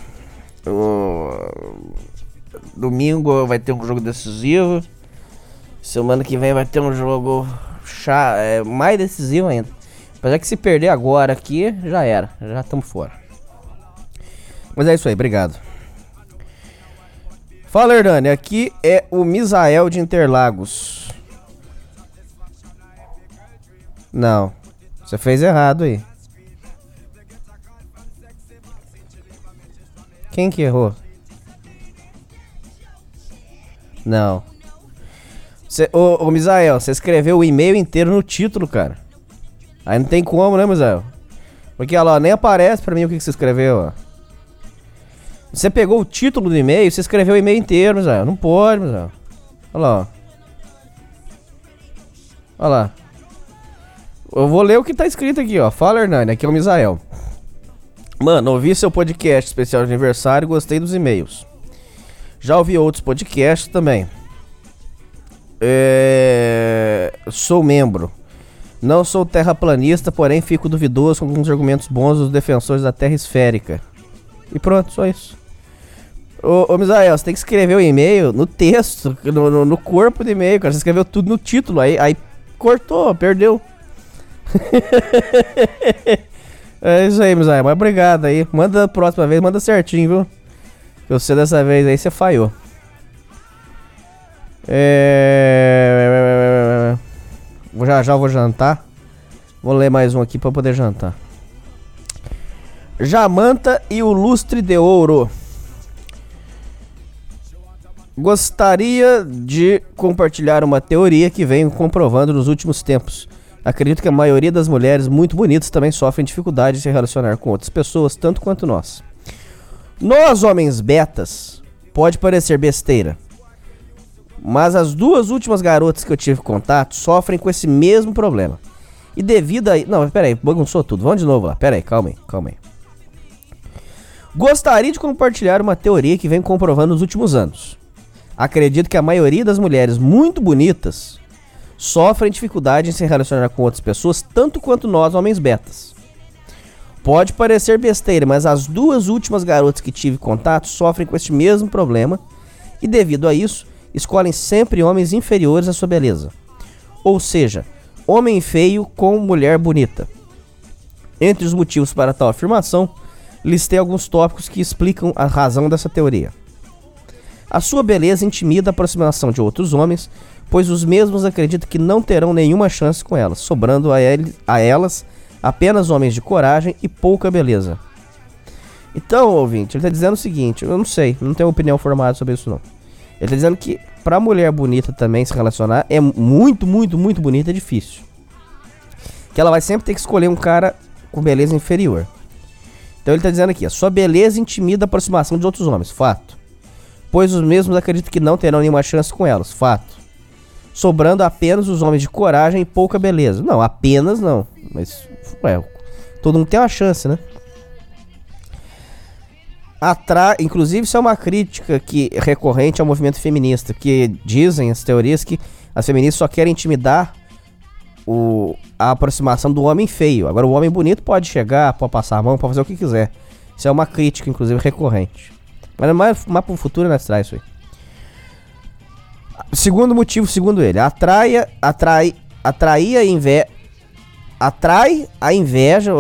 Domingo vai ter um jogo decisivo. Semana que vem vai ter um jogo mais decisivo ainda. Apesar que se perder agora aqui, já era. Já estamos fora. Mas é isso aí, obrigado. Fala, Hernani, aqui é o Misael de Interlagos. Não, você fez errado aí. Quem que errou? Não. Ô Misael, você escreveu o e-mail inteiro no título, cara. Aí não tem como, né, Misael? Porque, olha lá, nem aparece pra mim o que você escreveu, ó. Você pegou o título do e-mail, você escreveu o e-mail inteiro, Misael. Não pode, Misael. Olha lá, ó. Olha lá. Eu vou ler o que tá escrito aqui, ó. Fala, Hernani, aqui é o Misael. Mano, ouvi seu podcast especial de aniversário e gostei dos e-mails. Já ouvi outros podcasts também. Sou membro. Não sou terraplanista, porém fico duvidoso com alguns argumentos bons dos defensores da Terra esférica. E pronto, só isso. Ô Misael, você tem que escrever o e-mail no texto, no corpo do e-mail, cara. Você escreveu tudo no título, aí cortou, perdeu. É isso aí, Misael, mas obrigado aí. Manda a próxima vez, manda certinho, viu? Você dessa vez aí, você falhou. Já vou jantar. Vou ler mais um aqui pra poder jantar. Jamanta e o Lustre de Ouro. Gostaria de compartilhar uma teoria que venho comprovando nos últimos tempos. Acredito que a maioria das mulheres muito bonitas também sofrem dificuldade de se relacionar com outras pessoas, tanto quanto nós. Nós, homens betas, pode parecer besteira, mas as 2 últimas garotas que eu tive contato sofrem com esse mesmo problema. E devido a... Não, peraí, bagunçou tudo. Vamos de novo lá. Peraí, calma aí. Gostaria de compartilhar uma teoria que venho comprovando nos últimos anos. Acredito que a maioria das mulheres muito bonitas sofrem dificuldade em se relacionar com outras pessoas, tanto quanto nós, homens betas. Pode parecer besteira, mas as 2 últimas garotas que tive contato sofrem com este mesmo problema e, devido a isso, escolhem sempre homens inferiores à sua beleza. Ou seja, homem feio com mulher bonita. Entre os motivos para tal afirmação, listei alguns tópicos que explicam a razão dessa teoria. A sua beleza intimida a aproximação de outros homens, pois os mesmos acreditam que não terão nenhuma chance com elas, sobrando a elas apenas homens de coragem e pouca beleza. Então, ouvinte, ele tá dizendo o seguinte, eu não sei, não tenho opinião formada sobre isso não. Ele tá dizendo que pra mulher bonita também se relacionar é muito, muito, muito bonita, é difícil. Que ela vai sempre ter que escolher um cara com beleza inferior. Então ele tá dizendo aqui, a sua beleza intimida a aproximação de outros homens, fato. Pois os mesmos acreditam que não terão nenhuma chance com elas, fato. Sobrando apenas os homens de coragem e pouca beleza. Não, apenas não. Mas, todo mundo tem uma chance, né? Inclusive isso é uma crítica recorrente ao movimento feminista, que dizem as teorias que as feministas só querem intimidar a aproximação do homem feio. Agora o homem bonito pode chegar, pode passar a mão, pode fazer o que quiser. Isso é uma crítica, inclusive, recorrente. Mas mais pro futuro nós traz isso aí. Segundo motivo, segundo ele, atrai a inveja.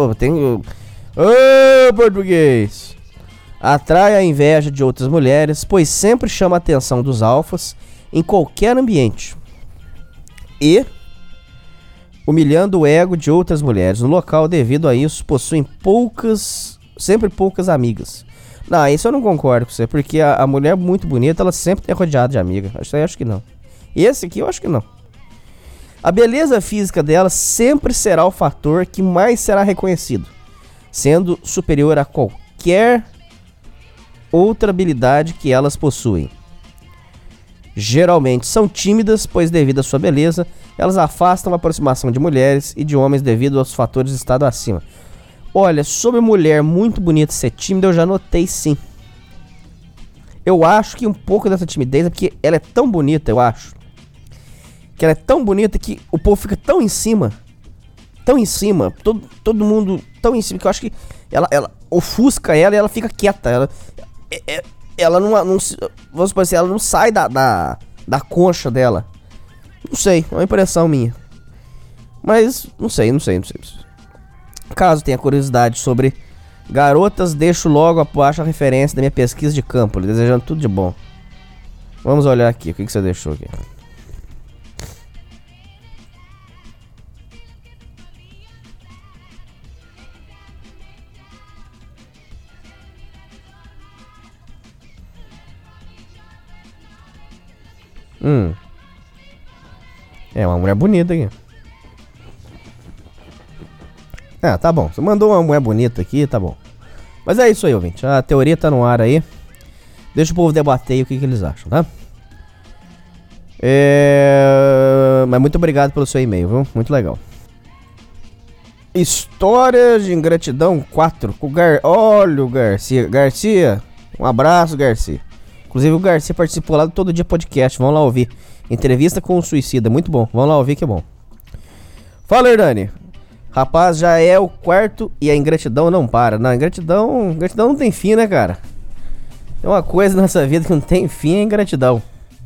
Português! Atrai a inveja de outras mulheres, pois sempre chama a atenção dos alfas em qualquer ambiente. E, humilhando o ego de outras mulheres no local, devido a isso, possuem sempre poucas amigas. Não, isso eu não concordo com você, porque a mulher muito bonita, ela sempre é rodeada de amigas. Acho que não. Esse aqui eu acho que não. A beleza física dela sempre será o fator que mais será reconhecido, sendo superior a qualquer outra habilidade que elas possuem. Geralmente são tímidas, pois devido à sua beleza, elas afastam a aproximação de mulheres e de homens devido aos fatores citados acima. Olha, sobre mulher muito bonita ser tímida, eu já notei sim. Eu acho que um pouco dessa timidez é porque ela é tão bonita, eu acho. Que ela é tão bonita que o povo fica tão em cima. Tão em cima. Todo mundo tão em cima que eu acho que ela ofusca ela e ela fica quieta. Ela não vamos supor assim, ela não sai da concha dela. Não sei, é uma impressão minha. Mas, não sei. Caso tenha curiosidade sobre garotas, deixo logo abaixo a referência da minha pesquisa de campo, desejando tudo de bom. Vamos olhar aqui, o que você deixou aqui? É uma mulher bonita aqui. Ah, tá bom. Você mandou uma mulher bonita aqui, tá bom. Mas é isso aí, ouvinte. A teoria tá no ar aí. Deixa o povo debater aí o que eles acham, tá? Mas muito obrigado pelo seu e-mail, viu? Muito legal. Histórias de ingratidão 4 com Olha o Garcia. Um abraço, Garcia. Inclusive o Garcia participou lá do Todo Dia Podcast. Vamos lá ouvir. Entrevista com o suicida, muito bom. Vamos lá ouvir que é bom. Fala, Hernani. Rapaz, já é o quarto e a ingratidão não para. Não, ingratidão não tem fim, né, cara? Tem uma coisa nessa vida que não tem fim, é ingratidão.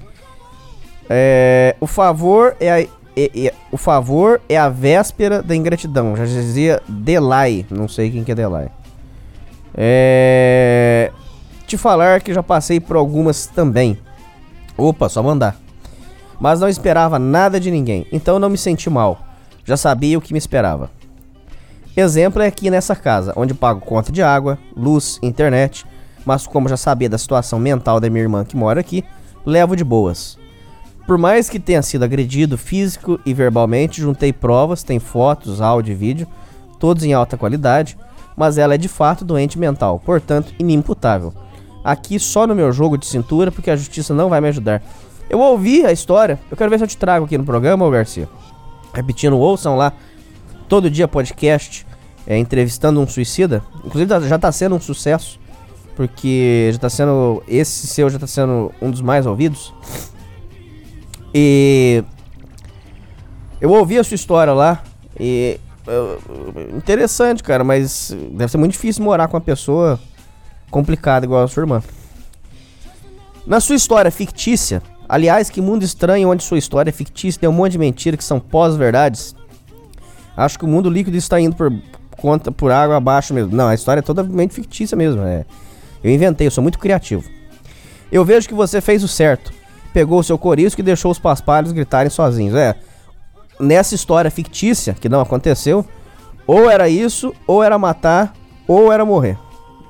O favor é a véspera da ingratidão. Já dizia Delay. Não sei quem que é Delay. Te falar que já passei por algumas também. Opa, só mandar. Mas não esperava nada de ninguém, então não me senti mal. Já sabia o que me esperava. Exemplo é aqui nessa casa, onde pago conta de água, luz, internet, mas como já sabia da situação mental da minha irmã que mora aqui, levo de boas. Por mais que tenha sido agredido físico e verbalmente, juntei provas, tem fotos, áudio e vídeo, todos em alta qualidade, mas ela é de fato doente mental, portanto inimputável. Aqui só no meu jogo de cintura, porque a justiça não vai me ajudar. Eu ouvi a história, eu quero ver se eu te trago aqui no programa, ô Garcia. Repetindo, ouçam lá, Todo Dia Podcast, entrevistando um suicida. Inclusive já tá sendo um sucesso, porque esse seu já tá sendo um dos mais ouvidos. E eu ouvi a sua história lá, e interessante, cara, mas deve ser muito difícil morar com uma pessoa complicada igual a sua irmã. Na sua história fictícia, aliás, que mundo estranho onde sua história é fictícia, tem um monte de mentira que são pós-verdades. Acho que o mundo líquido está indo por água abaixo mesmo. Não, a história é totalmente fictícia mesmo. Eu inventei, eu sou muito criativo. Eu vejo que você fez o certo. Pegou o seu corisco e deixou os paspalhos gritarem sozinhos. Nessa história fictícia, que não aconteceu, ou era isso, ou era matar, ou era morrer.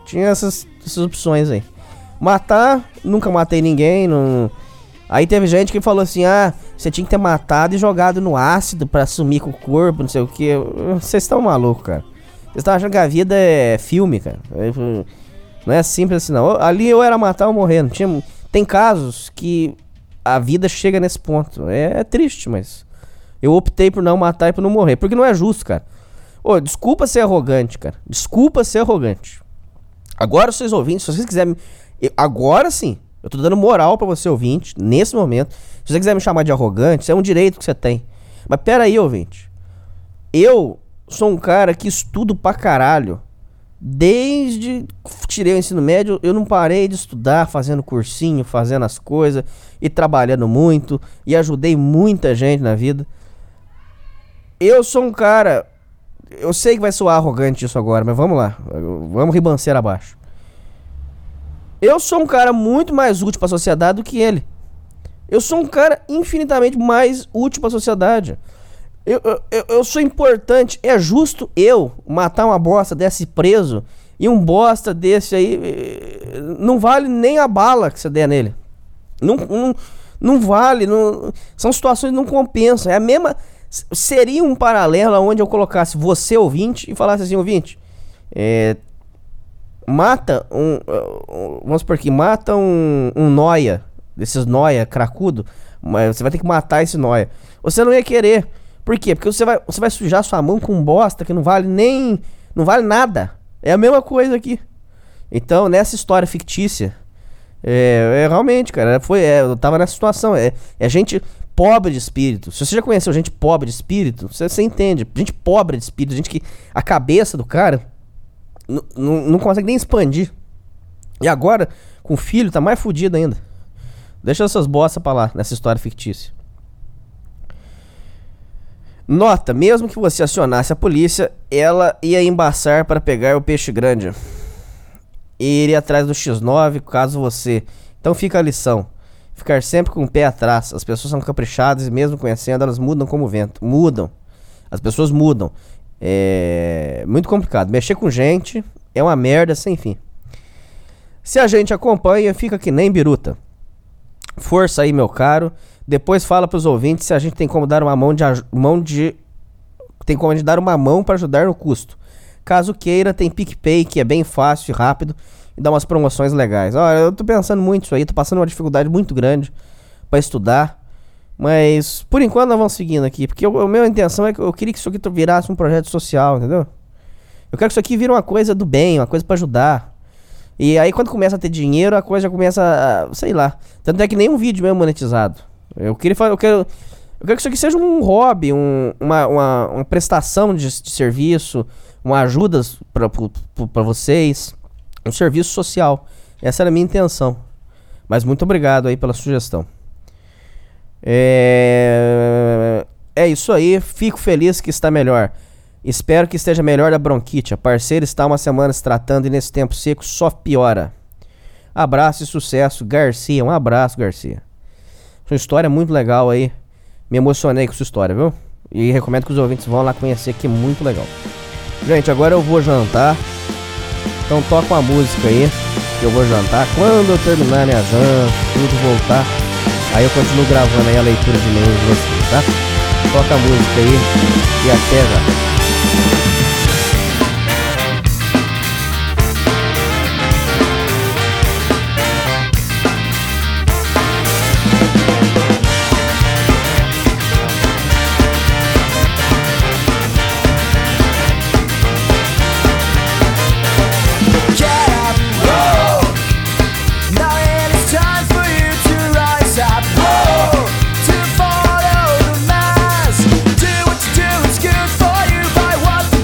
Tinha essas opções aí. Matar, nunca matei ninguém. Não... Aí teve gente que falou assim, você tinha que ter matado e jogado no ácido pra sumir com o corpo, não sei o que. Vocês estão malucos, cara. Vocês estão achando que a vida é filme, cara. Não é simples assim, não. Ali eu era matar ou morrer. Não tinha... Tem casos que a vida chega nesse ponto. É triste, mas eu optei por não matar e por não morrer. Porque não é justo, cara. Desculpa ser arrogante, cara. Desculpa ser arrogante. Agora, vocês ouvintes, se vocês quiserem... Agora sim. Eu tô dando moral pra você, ouvinte, nesse momento. Se você quiser me chamar de arrogante, isso é um direito que você tem. Mas pera aí, ouvinte. Eu sou um cara que estudo pra caralho. Desde que tirei o ensino médio, eu não parei de estudar, fazendo cursinho, fazendo as coisas, e trabalhando muito, e ajudei muita gente na vida. Eu sou um cara... Eu sei que vai soar arrogante isso agora, mas vamos lá. Vamos ribanceira abaixo. Eu sou um cara muito mais útil pra sociedade do que ele. Eu sou um cara infinitamente mais útil pra sociedade. Eu sou importante. É justo eu matar uma bosta desse preso e um bosta desse aí não vale nem a bala que você der nele. Não vale. São situações que não compensam. É a mesma... Seria um paralelo onde eu colocasse você, ouvinte, e falasse assim, ouvinte, mata vamos supor que mata um noia, desses noia cracudo, mas você vai ter que matar esse noia. Você não ia querer. Por quê? Porque você vai sujar sua mão com bosta que não vale nada. É a mesma coisa aqui. Então, nessa história fictícia, realmente, cara, eu tava nessa situação. É gente pobre de espírito. Se você já conheceu gente pobre de espírito, você entende. Gente pobre de espírito, gente que a cabeça do cara não consegue nem expandir. E agora, com o filho, tá mais fudido ainda. Deixa essas bostas pra lá, nessa história fictícia. Nota, mesmo que você acionasse a polícia, ela ia embaçar para pegar o peixe grande. E iria atrás do X9, caso você... Então fica a lição. Ficar sempre com o pé atrás. As pessoas são caprichadas e mesmo conhecendo, elas mudam como o vento. Mudam. As pessoas mudam. É muito complicado. Mexer com gente é uma merda sem fim. Se a gente acompanha, fica que nem biruta. Força aí, meu caro. Depois fala pros ouvintes se a gente tem como dar uma tem como dar uma mão para ajudar no custo. Caso queira, tem PicPay, que é bem fácil e rápido e dá umas promoções legais. Olha, eu tô pensando muito isso aí, tô passando uma dificuldade muito grande pra estudar. Mas, por enquanto, nós vamos seguindo aqui. Porque a minha intenção é que eu queria que isso aqui virasse um projeto social, entendeu? Eu quero que isso aqui vire uma coisa do bem, uma coisa pra ajudar. E aí, quando começa a ter dinheiro, a coisa já começa a... sei lá. Tanto é que nem um vídeo mesmo monetizado. Eu quero que isso aqui seja um hobby, uma prestação de serviço, uma ajuda pra vocês. Um serviço social. Essa era a minha intenção. Mas muito obrigado aí pela sugestão. É isso aí, fico feliz que está melhor. Espero que esteja melhor da bronquite. A parceira está uma semana se tratando e nesse tempo seco só piora. Abraço e sucesso, Garcia. Um abraço, Garcia. Sua história é muito legal aí. Me emocionei com sua história, viu? E recomendo que os ouvintes vão lá conhecer, que é muito legal. Gente, agora eu vou jantar. Então toca uma música aí que eu vou jantar. Quando eu terminar minha janta, tudo voltar, aí eu continuo gravando aí a leitura de e-mails de vocês, tá? Toca a música aí e até já. Do what you do is good for you. By what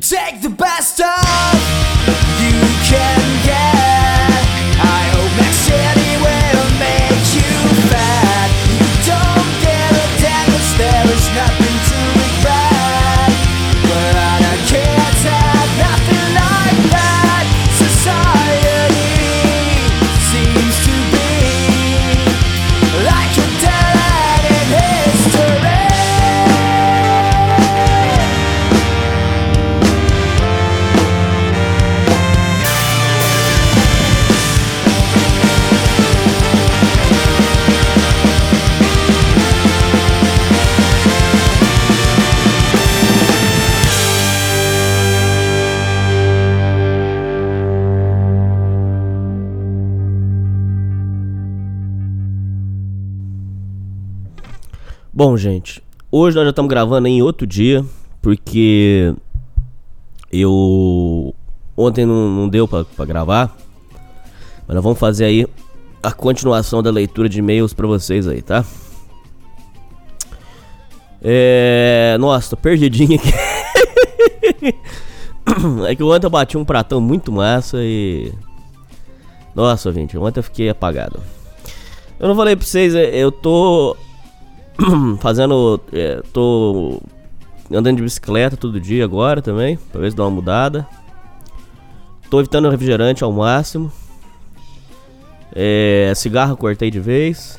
Take the best of you can get. I hope next city will make you fat. You don't give a damn 'cause there is nothing to regret. But other kids have nothing like that. Society seems to be like a dead end in history. Bom, gente, hoje nós já estamos gravando em outro dia, porque ontem não deu pra gravar, mas nós vamos fazer aí a continuação da leitura de e-mails pra vocês aí, tá? Nossa, tô perdidinho aqui. É que ontem eu bati um pratão muito massa e... Nossa, gente, ontem eu fiquei apagado. Eu não falei pra vocês, eu tô... tô andando de bicicleta todo dia agora também, pra ver se dá uma mudada. Tô evitando refrigerante ao máximo. Cigarro eu cortei de vez.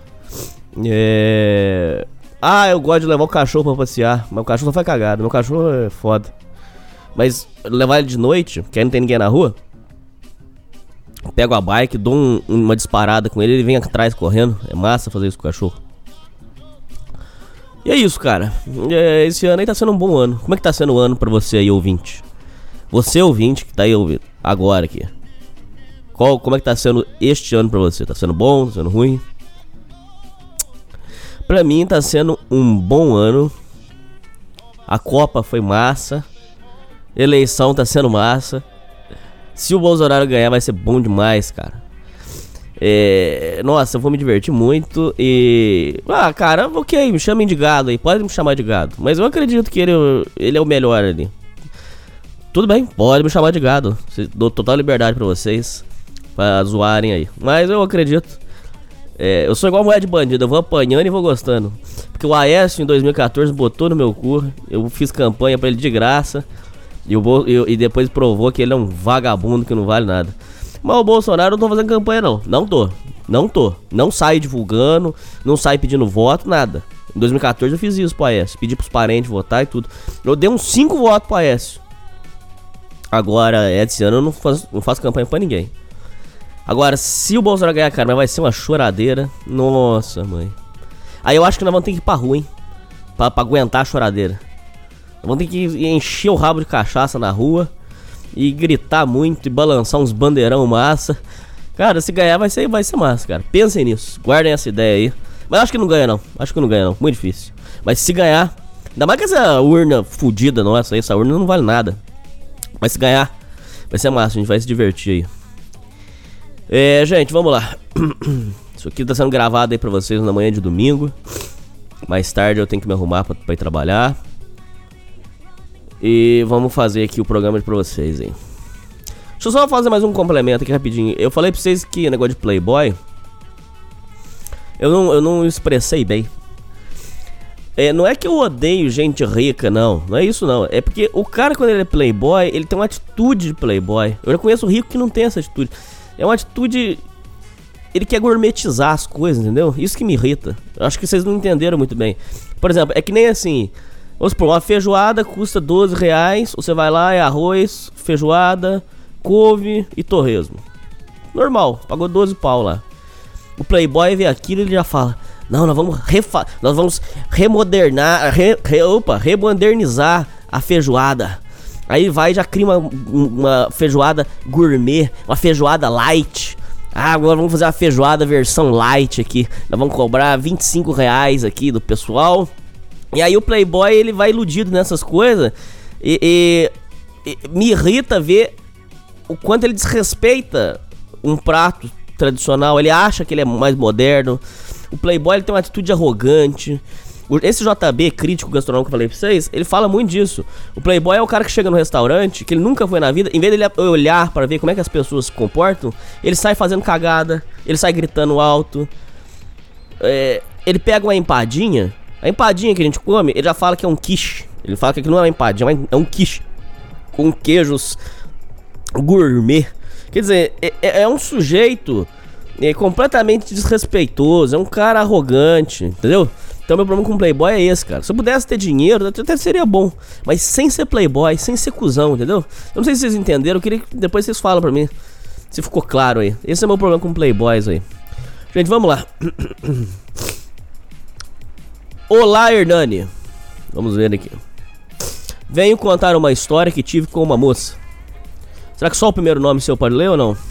Eu gosto de levar o cachorro pra passear, mas o cachorro só faz cagada. Meu cachorro é foda. Mas levar ele de noite, que aí não tem ninguém na rua, pego a bike, dou uma disparada com ele, ele vem atrás correndo. É massa fazer isso com o cachorro. E é isso, cara. Esse ano aí tá sendo um bom ano. Como é que tá sendo o ano pra você aí, ouvinte? Você, ouvinte, que tá aí ouvindo agora aqui. Como é que tá sendo este ano pra você? Tá sendo bom? Tá sendo ruim? Pra mim tá sendo um bom ano. A Copa foi massa. Eleição tá sendo massa. Se o Bolsonaro ganhar vai ser bom demais, cara. Nossa, eu vou me divertir muito. E... cara, ok, me chamem de gado aí. Pode me chamar de gado. Mas eu acredito que ele é o melhor ali. Tudo bem, pode me chamar de gado. Dou total liberdade pra vocês, pra zoarem aí. Mas eu acredito. Eu sou igual mulher de bandido. Eu vou apanhando e vou gostando. Porque o Aécio em 2014 botou no meu cu. Eu fiz campanha pra ele de graça. E depois provou que ele é um vagabundo que não vale nada. Mas o Bolsonaro eu não tô fazendo campanha não. Não tô. Não saio divulgando. Não saio pedindo voto, nada. Em 2014 eu fiz isso pro Aécio. Pedi pros parentes votar e tudo. Eu dei uns 5 votos pro Aécio. Agora, esse ano eu não faço campanha pra ninguém. Agora, se o Bolsonaro ganhar, cara, vai ser uma choradeira. Nossa, mãe. Aí eu acho que nós vamos ter que ir pra rua, hein? Pra aguentar a choradeira. Nós vamos ter que encher o rabo de cachaça na rua e gritar muito e balançar uns bandeirão massa. Cara, se ganhar vai ser massa, cara. Pensem nisso, guardem essa ideia aí. Mas acho que não ganha não, muito difícil. Mas se ganhar, ainda mais que essa urna fudida nossa aí, essa urna não vale nada. Mas se ganhar, vai ser massa, a gente vai se divertir aí. Gente, vamos lá. Isso aqui tá sendo gravado aí pra vocês na manhã de domingo. Mais tarde eu tenho que me arrumar pra ir trabalhar. E vamos fazer aqui o programa pra vocês, hein. Deixa eu só fazer mais um complemento aqui rapidinho. Eu falei pra vocês que negócio de playboy eu não expressei bem. Não é que eu odeio gente rica, não é isso não. É porque o cara, quando ele é playboy, ele tem uma atitude de playboy. Eu já conheço rico que não tem essa atitude. É uma atitude... Ele quer gourmetizar as coisas, entendeu? Isso que me irrita. Eu acho que vocês não entenderam muito bem. Por exemplo, é que nem assim... Vamos supor, uma feijoada custa R$12. Você vai lá, é arroz, feijoada, couve e torresmo. Normal, pagou 12 pau lá. O playboy vê aquilo e ele já fala: não, nós vamos remodernizar a feijoada. Aí vai e já cria uma feijoada gourmet, uma feijoada light. Agora vamos fazer uma feijoada versão light aqui. Nós vamos cobrar R$25 aqui do pessoal. E aí o playboy, ele vai iludido nessas coisas. E me irrita ver o quanto ele desrespeita um prato tradicional. Ele acha que ele é mais moderno. O playboy, ele tem uma atitude arrogante. Esse JB crítico gastronômico que eu falei pra vocês, ele fala muito disso. O playboy é o cara que chega no restaurante, que ele nunca foi na vida, em vez dele olhar pra ver como é que as pessoas se comportam, ele sai fazendo cagada, ele sai gritando alto. Ele pega uma empadinha, a empadinha que a gente come, ele já fala que é um quiche. Ele fala que aquilo não é uma empadinha, é um quiche com queijos gourmet. Quer dizer, é um sujeito completamente desrespeitoso, é um cara arrogante, entendeu? Então meu problema com o playboy é esse, cara. Se eu pudesse ter dinheiro, até seria bom. Mas sem ser playboy, sem ser cuzão, entendeu? Eu não sei se vocês entenderam, eu queria que depois vocês falam pra mim se ficou claro aí. Esse é o meu problema com playboys aí. Gente, vamos lá. Olá, Hernani. Vamos ver aqui. Venho contar uma história que tive com uma moça. Será que só o primeiro nome seu pode ler ou não?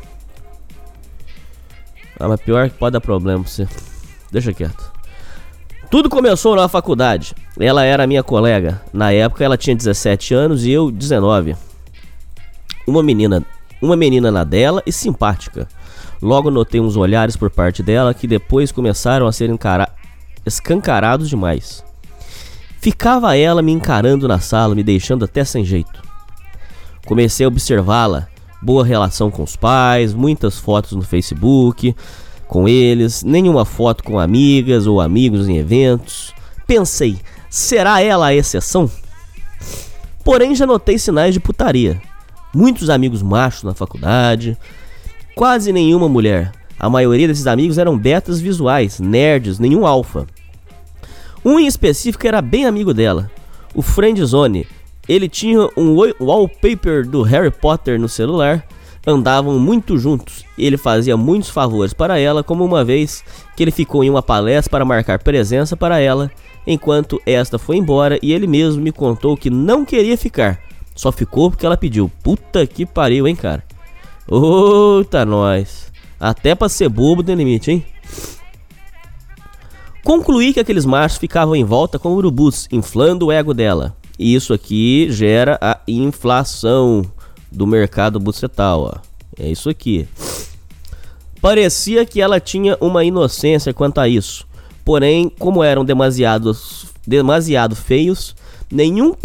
Ah, mas pior que pode dar problema pra você. Deixa quieto. Tudo começou na faculdade. Ela era minha colega. Na época ela tinha 17 anos e eu 19. Uma menina na dela e simpática. Logo notei uns olhares por parte dela que depois começaram a ser escancarados demais. Ficava ela me encarando na sala, me deixando até sem jeito. Comecei a observá-la. Boa relação com os pais, muitas fotos no Facebook com eles, nenhuma foto com amigas ou amigos em eventos. Pensei, será ela a exceção? Porém já notei sinais de putaria. Muitos amigos machos na faculdade, quase nenhuma mulher. A maioria desses amigos eram betas visuais, nerds, nenhum alfa. Um em específico era bem amigo dela, o Friendzone. Ele tinha um wallpaper do Harry Potter no celular. Andavam muito juntos. Ele fazia muitos favores para ela, como uma vez que ele ficou em uma palestra para marcar presença para ela, enquanto esta foi embora, e ele mesmo me contou que não queria ficar, só ficou porque ela pediu. Puta que pariu, hein, cara. Eita, nós. Até pra ser bobo tem limite, hein. Concluí que aqueles machos ficavam em volta com urubus, inflando o ego dela. E isso aqui gera a inflação do mercado bucetal, ó. É isso aqui. Parecia que ela tinha uma inocência quanto a isso. Porém, como eram demasiado feios, nenhum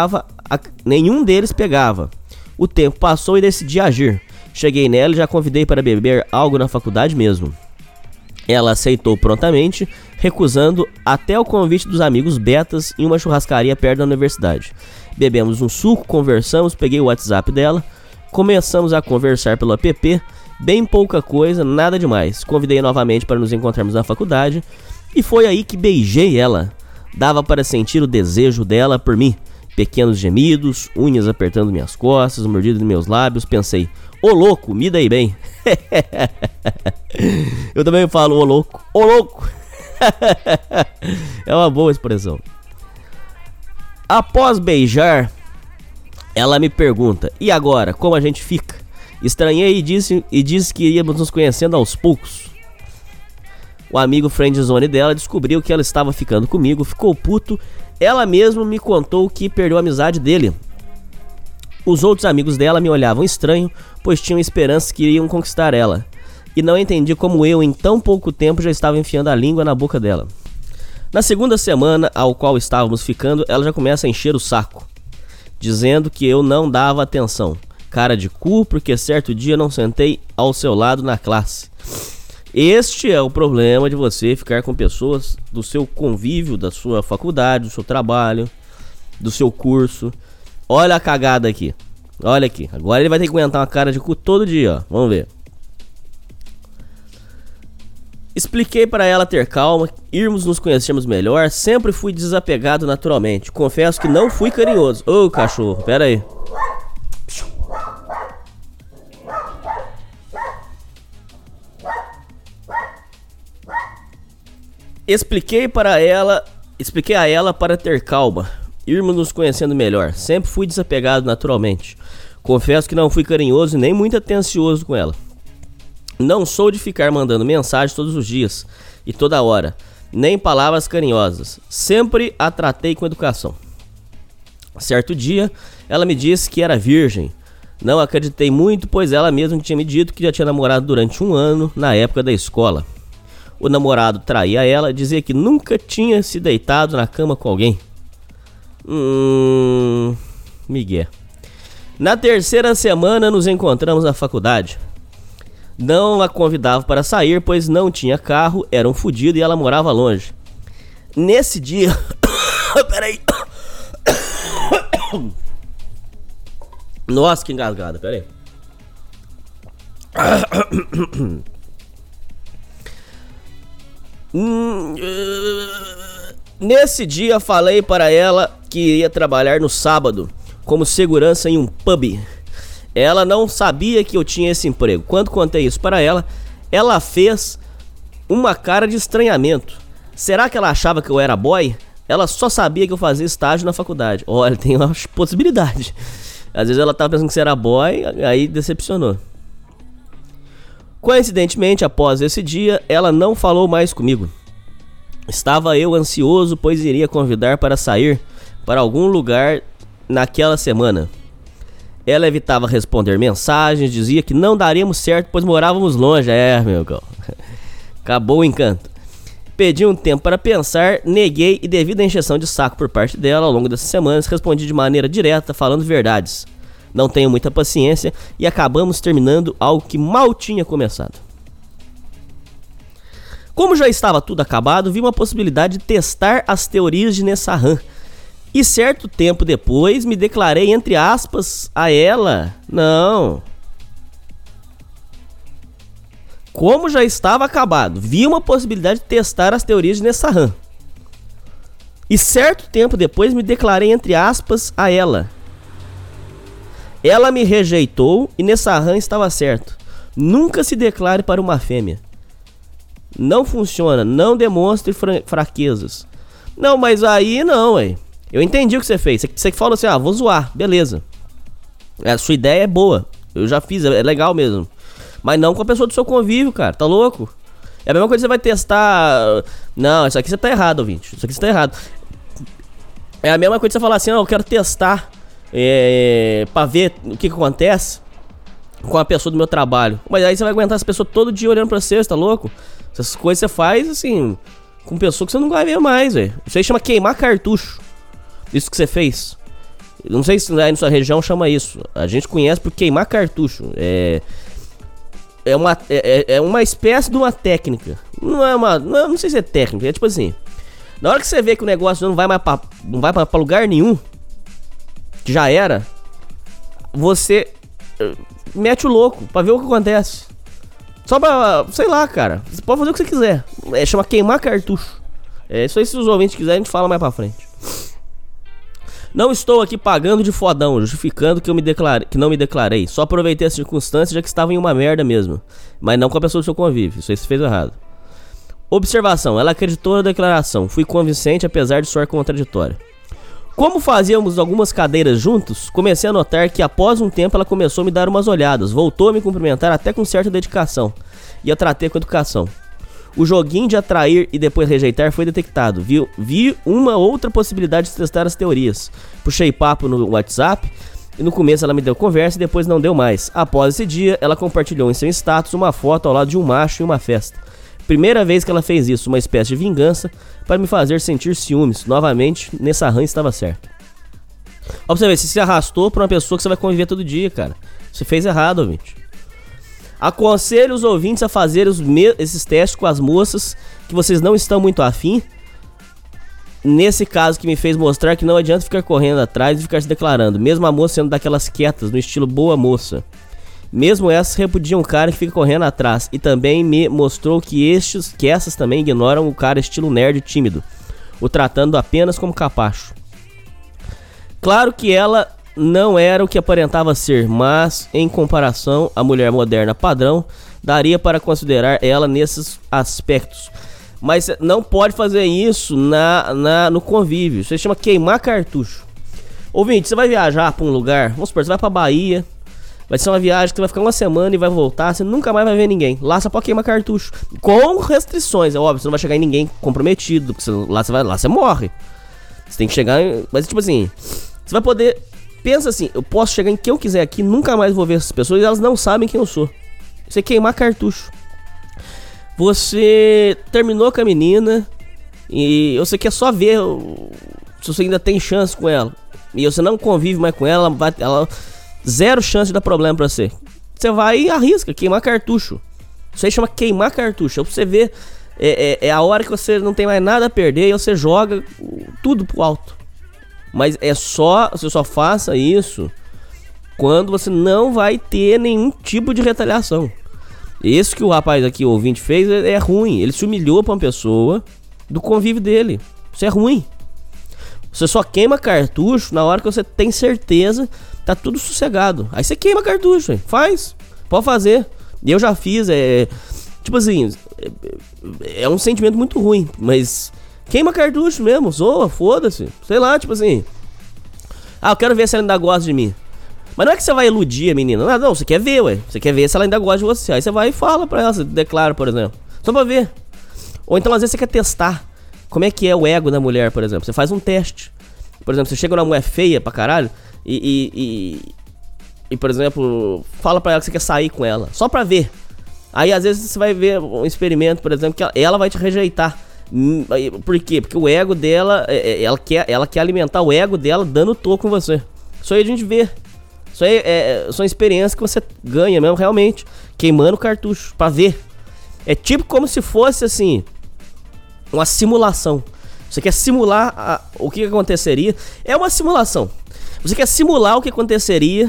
deles pegava. O tempo passou e decidi agir. Cheguei nela e já convidei para beber algo na faculdade mesmo. Ela aceitou prontamente, recusando até o convite dos amigos betas em uma churrascaria perto da universidade. Bebemos um suco, conversamos, peguei o WhatsApp dela, começamos a conversar pelo app, bem pouca coisa, nada demais. Convidei novamente para nos encontrarmos na faculdade e foi aí que beijei ela. Dava para sentir o desejo dela por mim. Pequenos gemidos, unhas apertando minhas costas, mordida nos meus lábios. Pensei, ô louco, me dei bem. Eu também falo, ô louco, ô louco. É uma boa expressão. Após beijar, ela me pergunta, e agora, como a gente fica? Estranhei e disse que iríamos nos conhecendo aos poucos. O amigo friendzone dela descobriu que ela estava ficando comigo, ficou puto. Ela mesma me contou que perdeu a amizade dele. Os outros amigos dela me olhavam estranho, pois tinham esperança que iriam conquistar ela. E não entendi como eu, em tão pouco tempo, já estava enfiando a língua na boca dela. Na segunda semana ao qual estávamos ficando, ela já começa a encher o saco, dizendo que eu não dava atenção. Cara de cu, porque certo dia não sentei ao seu lado na classe. Este é o problema de você ficar com pessoas do seu convívio, da sua faculdade, do seu trabalho, do seu curso. Olha a cagada aqui. Olha aqui. Agora ele vai ter que aguentar uma cara de cu todo dia, ó. Vamos ver. Expliquei para ela ter calma, irmos nos conhecermos melhor. Sempre fui desapegado naturalmente. Confesso que não fui carinhoso. Ô, cachorro, pera aí. Expliquei a ela para ter calma, irmos nos conhecendo melhor. Sempre fui desapegado naturalmente. Confesso que não fui carinhoso e nem muito atencioso com ela. Não sou de ficar mandando mensagens todos os dias e toda hora, nem palavras carinhosas. Sempre a tratei com educação. Certo dia, ela me disse que era virgem. Não acreditei muito, pois ela mesma tinha me dito que já tinha namorado durante 1 ano na época da escola. O namorado traía ela, dizia que nunca tinha se deitado na cama com alguém. Miguel. Na terceira semana nos encontramos na faculdade. Não a convidava para sair, pois não tinha carro, era um fudido e ela morava longe. Nesse dia... Peraí. Nossa, que engasgada, peraí. Nesse dia falei para ela que iria trabalhar no sábado como segurança em um pub. Ela não sabia que eu tinha esse emprego. Quando contei isso para ela, ela fez uma cara de estranhamento. Será que ela achava que eu era boy? Ela só sabia que eu fazia estágio na faculdade. Olha, tem uma possibilidade. Às vezes ela tava pensando que você era boy, aí decepcionou. Coincidentemente, após esse dia, ela não falou mais comigo. Estava eu ansioso, pois iria convidar para sair para algum lugar naquela semana. Ela evitava responder mensagens, dizia que não daríamos certo, pois morávamos longe. Meu cão. Acabou o encanto. Pedi um tempo para pensar, neguei e devido à encheção de saco por parte dela ao longo dessas semanas, respondi de maneira direta, falando verdades. Não tenho muita paciência e acabamos terminando algo que mal tinha começado. Como já estava tudo acabado, vi uma possibilidade de testar as teorias de Nessarran. E certo tempo depois me declarei, entre aspas, a ela. Não. Como já estava acabado, vi uma possibilidade de testar as teorias de Nessarran. E certo tempo depois me declarei, entre aspas, a ela. Ela me rejeitou e Nessarran estava certo. Nunca se declare para uma fêmea. Não funciona, não demonstre fraquezas. Não, mas aí não, ué. Eu entendi o que você fez. Você falou assim, vou zoar, beleza. A sua ideia é boa. Eu já fiz, é legal mesmo. Mas não com a pessoa do seu convívio, cara. Tá louco? É a mesma coisa que você vai testar... Não, isso aqui você tá errado, ouvinte. Isso aqui você tá errado. É a mesma coisa que você falar assim, eu quero testar pra ver o que acontece com a pessoa do meu trabalho. Mas aí você vai aguentar essa pessoa todo dia olhando pra você, tá louco? Essas coisas você faz, assim, com pessoa que você não vai ver mais, velho. Isso aí chama queimar cartucho. Isso que você fez. Não sei se aí na sua região chama isso. A gente conhece por queimar cartucho. É uma espécie de uma técnica. Não sei se é técnica. É tipo assim, na hora que você vê que o negócio não vai mais pra lugar nenhum, que já era, você mete o louco pra ver o que acontece. Só pra, sei lá, cara. Você pode fazer o que você quiser. Chama queimar cartucho. Isso aí, se os ouvintes quiserem, a gente fala mais pra frente. Não estou aqui pagando de fodão, justificando que não me declarei. Só aproveitei a circunstância, já que estava em uma merda mesmo. Mas não com a pessoa do seu convívio. Isso aí você fez errado. Observação. Ela acreditou na declaração. Fui convincente, apesar de soar contraditória. Como fazíamos algumas cadeiras juntos, comecei a notar que após um tempo ela começou a me dar umas olhadas. Voltou a me cumprimentar até com certa dedicação. E a tratei com educação. O joguinho de atrair e depois rejeitar foi detectado. Vi uma outra possibilidade de testar as teorias. Puxei papo no WhatsApp e no começo ela me deu conversa e depois não deu mais. Após esse dia, ela compartilhou em seu status uma foto ao lado de um macho em uma festa. Primeira vez que ela fez isso, uma espécie de vingança para me fazer sentir ciúmes. Novamente, Nessarran estava certo. Ó, pra você ver, você se arrastou pra uma pessoa que você vai conviver todo dia, cara. Você fez errado, ouvinte. Aconselho os ouvintes a fazer esses testes com as moças que vocês não estão muito afim. Nesse caso que me fez mostrar que não adianta ficar correndo atrás e ficar se declarando. Mesmo a moça sendo daquelas quietas, no estilo boa moça. Mesmo essas repudiam um cara que fica correndo atrás. E também me mostrou que essas também ignoram o cara estilo nerd tímido, o tratando apenas como capacho. Claro que ela não era o que aparentava ser, mas em comparação à mulher moderna padrão, daria para considerar ela nesses aspectos. Mas não pode fazer isso no convívio. Isso se chama queimar cartucho. Ouvinte, você vai viajar para um lugar, vamos supor, você vai para Bahia, vai ser uma viagem que você vai ficar uma semana e vai voltar, você nunca mais vai ver ninguém. Lá você pode queimar cartucho, com restrições, é óbvio, você não vai chegar em ninguém comprometido, lá você morre. Você tem que chegar, mas tipo assim, você vai poder... Pensa assim, eu posso chegar em quem eu quiser aqui, nunca mais vou ver essas pessoas e elas não sabem quem eu sou. Isso é queimar cartucho. Você terminou com a menina e você quer só ver se você ainda tem chance com ela. E você não convive mais com ela, ela zero chance de dar problema pra você. Você vai e arrisca, queimar cartucho. Isso aí chama queimar cartucho. É pra você ver, é a hora que você não tem mais nada a perder e você joga tudo pro alto. Mas você só faça isso quando você não vai ter nenhum tipo de retaliação. Isso que o rapaz aqui, o ouvinte, fez é ruim. Ele se humilhou pra uma pessoa do convívio dele. Isso é ruim. Você só queima cartucho na hora que você tem certeza, tá tudo sossegado. Aí você queima cartucho, hein? Faz, pode fazer. Eu já fiz, tipo assim, é um sentimento muito ruim, mas queima cartucho mesmo, zoa, foda-se. Sei lá, tipo assim, eu quero ver se ela ainda gosta de mim. Mas não é que você vai iludir a menina, não, você quer ver, ué. Você quer ver se ela ainda gosta de você. Aí você vai e fala pra ela, você declara, por exemplo, só pra ver. Ou então às vezes você quer testar como é que é o ego da mulher, por exemplo. Você faz um teste. Por exemplo, você chega numa mulher feia pra caralho e por exemplo, fala pra ela que você quer sair com ela, só pra ver. Aí às vezes você vai ver um experimento, por exemplo, que ela vai te rejeitar. Por quê? Porque o ego dela, ela quer alimentar o ego dela dando toco em você. Isso aí a gente vê. Isso aí são experiências que você ganha mesmo, realmente, queimando cartucho pra ver. É tipo como se fosse assim, uma simulação. Você quer simular o que aconteceria. É uma simulação. Você quer simular o que aconteceria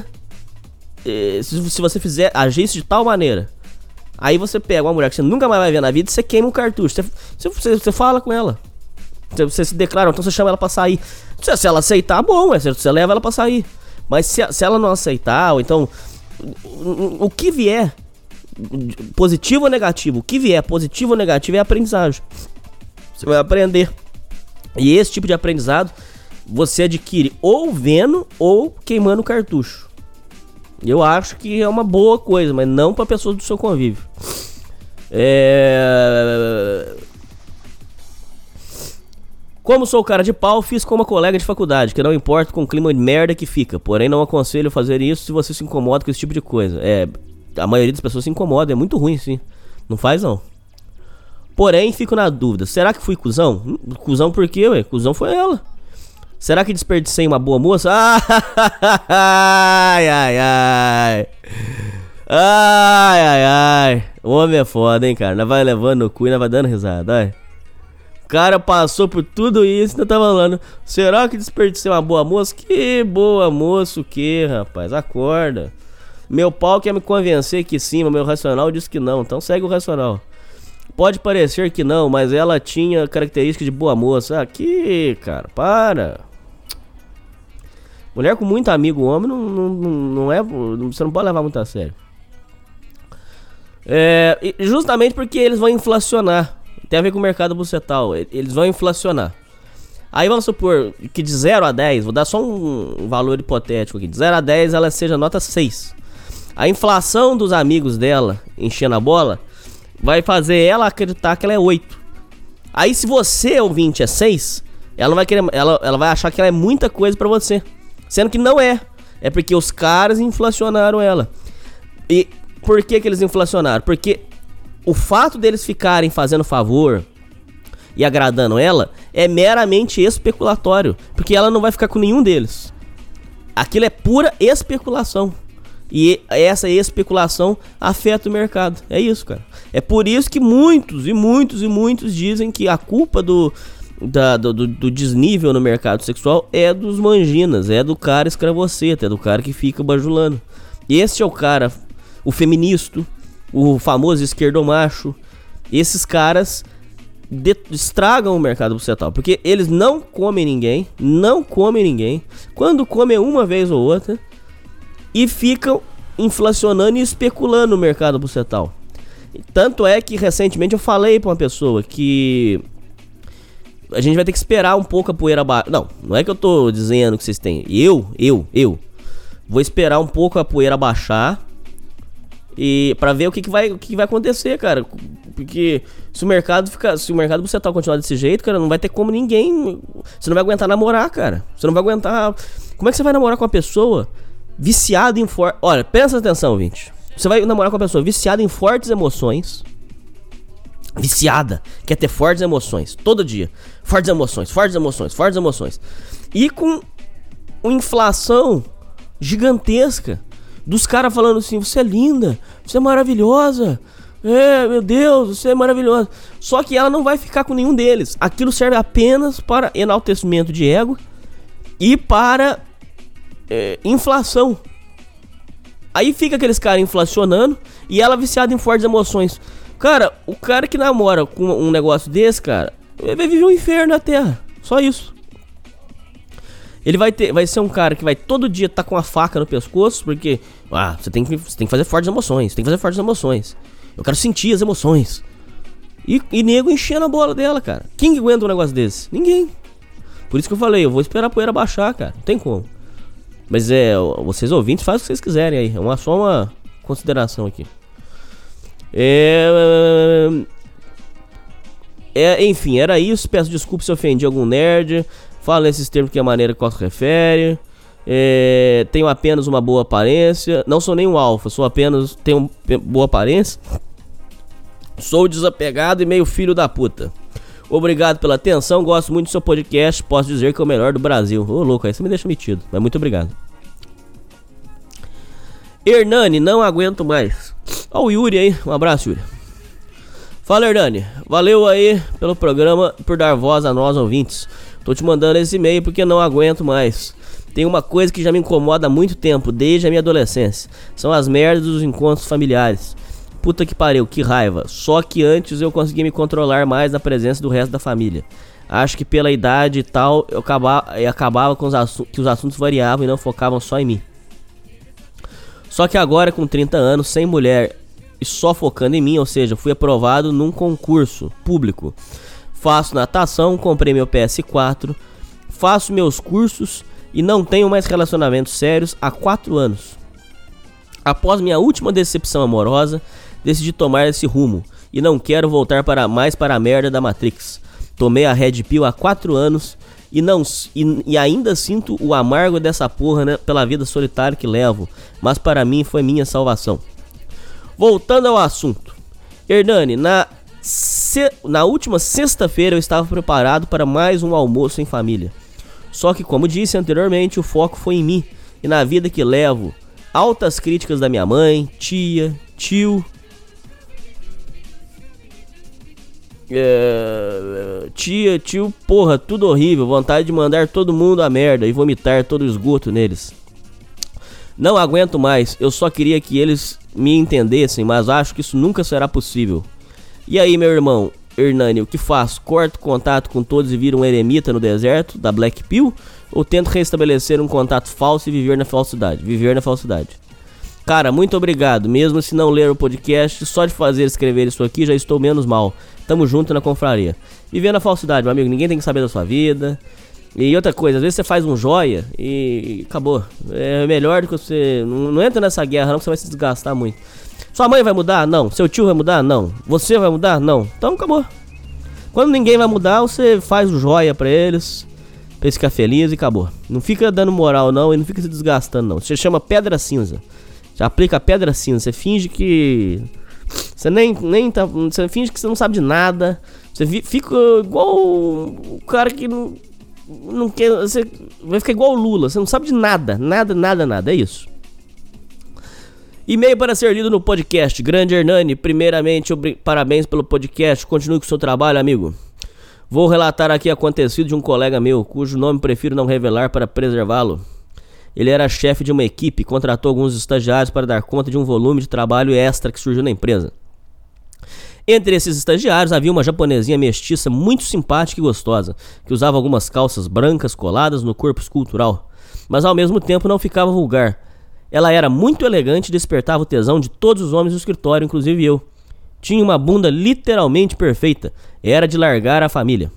se você agisse de tal maneira. Aí você pega uma mulher que você nunca mais vai ver na vida e você queima um cartucho. Você fala com ela. Você se declara, então você chama ela pra sair. Se ela aceitar, bom, você leva ela pra sair. Mas se ela não aceitar, ou então o que vier, positivo ou negativo, o que vier, positivo ou negativo, é aprendizagem. Você vai aprender. E esse tipo de aprendizado você adquire ou vendo ou queimando cartucho. Eu acho que é uma boa coisa, mas não para pessoas do seu convívio. Como sou cara de pau, fiz com uma colega de faculdade, que não importa com o clima de merda que fica. Porém, não aconselho fazer isso se você se incomoda com esse tipo de coisa. A maioria das pessoas se incomoda, é muito ruim, sim. Não faz, não. Porém, fico na dúvida. Será que fui cuzão? Cuzão por quê, ué? Cuzão foi ela. Será que desperdicei uma boa moça? Ai, ai, ai. Ai, ai, ai. O homem é foda, hein, cara. Nós vai levando no cu e nós vai dando risada, ai. O cara passou por tudo isso e ainda tá falando. Será que desperdicei uma boa moça? Que boa moça o que, rapaz? Acorda. Meu pau quer me convencer que sim, mas meu racional diz que não. Então segue o racional. Pode parecer que não, mas ela tinha características de boa moça. Aqui, cara, para. Mulher com muito amigo homem não é. Você não pode levar muito a sério. Justamente porque eles vão inflacionar. Tem a ver com o mercado bucetal. Eles vão inflacionar. Aí vamos supor que de 0 a 10, vou dar só um valor hipotético aqui. De 0 a 10 ela seja nota 6. A inflação dos amigos dela enchendo a bola vai fazer ela acreditar que ela é 8. Aí se você, ouvinte, é 6, ela vai querer, ela vai achar que ela é muita coisa pra você. Sendo que não é. É porque os caras inflacionaram ela. E por que eles inflacionaram? Porque o fato deles ficarem fazendo favor e agradando ela é meramente especulatório. Porque ela não vai ficar com nenhum deles. Aquilo é pura especulação. E essa especulação afeta o mercado. É isso, cara. É por isso que muitos dizem que a culpa do desnível no mercado sexual é dos manginas, é do cara escravoceta, é do cara que fica bajulando. Esse é o cara, o feminista, o famoso esquerdomacho. Esses caras estragam o mercado bucetal, porque eles não comem ninguém. Quando comem uma vez ou outra, e ficam inflacionando e especulando no mercado bucetal. Tanto é que recentemente eu falei pra uma pessoa que a gente vai ter que esperar um pouco a poeira baixar. Não é que eu tô dizendo que vocês têm. Eu vou esperar um pouco a poeira baixar e pra ver o que vai acontecer, cara. Porque se o mercado bucetal continuar desse jeito, cara, não vai ter como ninguém. Você não vai aguentar namorar, cara. Você não vai aguentar. Como é que você vai namorar com uma pessoa viciada em forte... Olha, presta atenção, ouvinte. Você vai namorar com uma pessoa viciada em fortes emoções, Viciada. Quer ter fortes emoções. Todo dia. Fortes emoções, fortes emoções, fortes emoções. E com uma inflação gigantesca. Dos caras falando assim, você é linda, você é maravilhosa. Meu Deus, você é maravilhosa. Só que ela não vai ficar com nenhum deles. Aquilo serve apenas para enaltecimento de ego e para inflação. Aí fica aqueles caras inflacionando e ela viciada em fortes emoções. Cara, o cara que namora com um negócio desse, cara, vai viver um inferno na Terra. Só isso. Ele vai ser um cara que vai todo dia estar com a faca no pescoço, porque você tem que fazer fortes emoções, tem que fazer fortes emoções. Eu quero sentir as emoções. E nego enchendo a bola dela, cara. Quem que aguenta um negócio desse? Ninguém. Por isso que eu falei, eu vou esperar a poeira baixar, cara. Não tem como. Mas vocês ouvintes, fazem o que vocês quiserem aí. Só uma consideração aqui. Enfim, era isso. Peço desculpa se ofendi algum nerd. Falo nesses termos que é a maneira que se refere. Tenho apenas uma boa aparência. Não sou nem um alfa, tenho boa aparência. Sou desapegado e meio filho da puta. Obrigado pela atenção, gosto muito do seu podcast. Posso dizer que é o melhor do Brasil. Ô louco, aí você me deixa metido, mas muito obrigado. Hernani, não aguento mais. Ó o Yuri aí, um abraço, Yuri. Fala, Hernani, valeu aí pelo programa, por dar voz a nós ouvintes. Tô te mandando esse e-mail porque não aguento mais. Tem uma coisa que já me incomoda há muito tempo, desde a minha adolescência. São as merdas dos encontros familiares. Puta que pariu, que raiva. Só que antes eu conseguia me controlar mais na presença do resto da família. Acho que pela idade e tal, eu acabava com que os assuntos variavam e não focavam só em mim. Só que agora, com 30 anos, sem mulher e só focando em mim, ou seja, fui aprovado num concurso público. Faço natação, comprei meu PS4, faço meus cursos e não tenho mais relacionamentos sérios há 4 anos. Após minha última decepção amorosa, decidi tomar esse rumo e não quero voltar mais para a merda da Matrix. Tomei a Red Pill há 4 anos e ainda sinto o amargo dessa porra, né, pela vida solitária que levo, mas para mim foi minha salvação. Voltando ao assunto, Hernani, na última sexta-feira eu estava preparado para mais um almoço em família. Só que, como disse anteriormente, o foco foi em mim e na vida que levo. Altas críticas da minha mãe, tia, tio, porra, tudo horrível. Vontade de mandar todo mundo a merda e vomitar todo o esgoto neles. Não aguento mais, eu só queria que eles me entendessem, mas acho que isso nunca será possível. E aí, meu irmão Hernani, o que faço? Corto contato com todos e viro um eremita no deserto da Black Pill? Ou tento restabelecer um contato falso e viver na falsidade? Cara, muito obrigado. Mesmo se não ler o podcast, só de escrever isso aqui já estou menos mal. Tamo junto na confraria. Viver na falsidade, meu amigo. Ninguém tem que saber da sua vida. E outra coisa, às vezes você faz um joia e acabou. É melhor do que você... Não entra nessa guerra não, que você vai se desgastar muito. Sua mãe vai mudar? Não. Seu tio vai mudar? Não. Você vai mudar? Não. Então acabou. Quando ninguém vai mudar, você faz o joia pra eles ficar feliz e acabou. Não fica dando moral não e não fica se desgastando não. Você chama pedra cinza. Você aplica a pedra cinza. Você finge que... Você nem tá... Você finge que você não sabe de nada. Você fica igual o cara que não quer... Você vai ficar igual o Lula. Você não sabe de nada. Nada. É isso. E-mail para ser lido no podcast. Grande Hernani, primeiramente, parabéns pelo podcast. Continue com o seu trabalho, amigo. Vou relatar aqui acontecido de um colega meu, cujo nome prefiro não revelar para preservá-lo. Ele era chefe de uma equipe, contratou alguns estagiários para dar conta de um volume de trabalho extra que surgiu na empresa. Entre esses estagiários havia uma japonesinha mestiça muito simpática e gostosa, que usava algumas calças brancas coladas no corpo escultural, mas ao mesmo tempo não ficava vulgar. Ela era muito elegante e despertava o tesão de todos os homens do escritório, inclusive eu. Tinha uma bunda literalmente perfeita. Era de largar a família.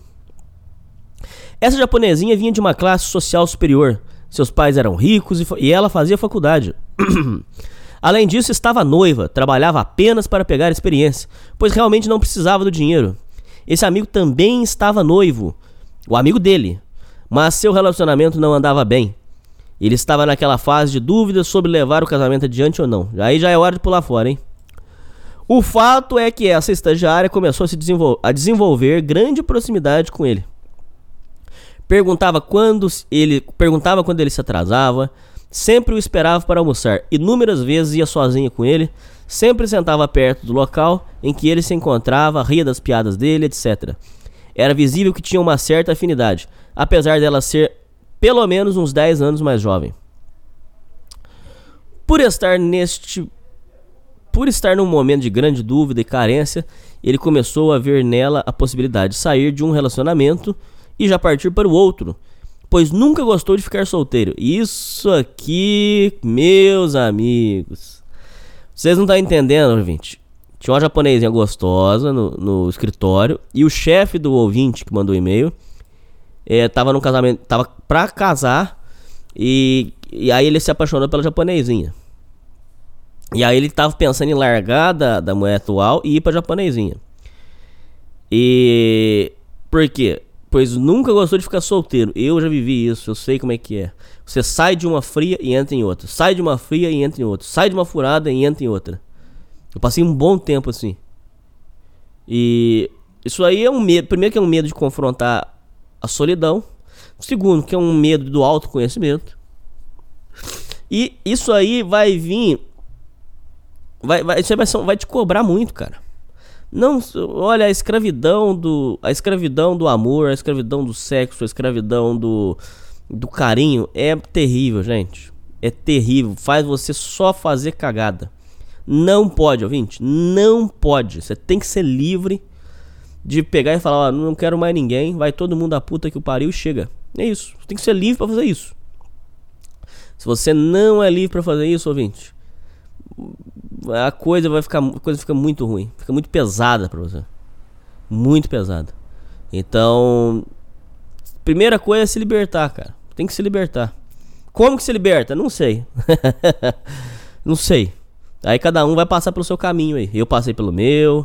Essa japonesinha vinha de uma classe social superior. Seus pais eram ricos e ela fazia faculdade. Além disso, estava noiva, trabalhava apenas para pegar experiência, pois realmente não precisava do dinheiro. Esse amigo também estava noivo, o amigo dele, mas seu relacionamento não andava bem. Ele estava naquela fase de dúvidas sobre levar o casamento adiante ou não. Aí já é hora de pular fora, hein? O fato é que essa estagiária começou a desenvolver grande proximidade com ele. Perguntava quando ele se atrasava, sempre o esperava para almoçar. Inúmeras vezes ia sozinha com ele, sempre sentava perto do local em que ele se encontrava, ria das piadas dele, etc. Era visível que tinha uma certa afinidade, apesar dela ser pelo menos uns 10 anos mais jovem. Por estar num momento de grande dúvida e carência, ele começou a ver nela a possibilidade de sair de um relacionamento e já partir para o outro, pois nunca gostou de ficar solteiro. Isso aqui, meus amigos, vocês não estão entendendo, ouvinte. Tinha uma japonesinha gostosa no escritório e o chefe do ouvinte que mandou o e-mail tava num casamento, tava pra casar e aí ele se apaixonou pela japonesinha. E aí ele tava pensando em largar da mulher atual e ir pra japonesinha. E por quê? Pois nunca gostou de ficar solteiro. Eu já vivi isso, eu sei como é que é. Você sai de uma fria e entra em outra. Sai de uma fria e entra em outra. Sai de uma furada e entra em outra. Eu passei um bom tempo assim. E isso aí é um medo. Primeiro que é um medo de confrontar a solidão. Segundo que é um medo do autoconhecimento. E isso aí vai vir... Vai te cobrar muito, cara. Não, olha, a escravidão do amor, a escravidão do sexo, a escravidão do carinho é terrível, gente. É terrível, faz você só fazer cagada. Não pode, ouvinte, não pode. Você tem que ser livre de pegar e falar, ó, não quero mais ninguém, vai todo mundo a puta que o pariu e chega. É isso, você tem que ser livre pra fazer isso. Se você não é livre pra fazer isso, ouvinte, a coisa fica muito ruim, fica muito pesada pra você. Muito pesada. Então, primeira coisa é se libertar, cara. Tem que se libertar. Como que se liberta? Não sei. Não sei. Aí cada um vai passar pelo seu caminho aí. Eu passei pelo meu.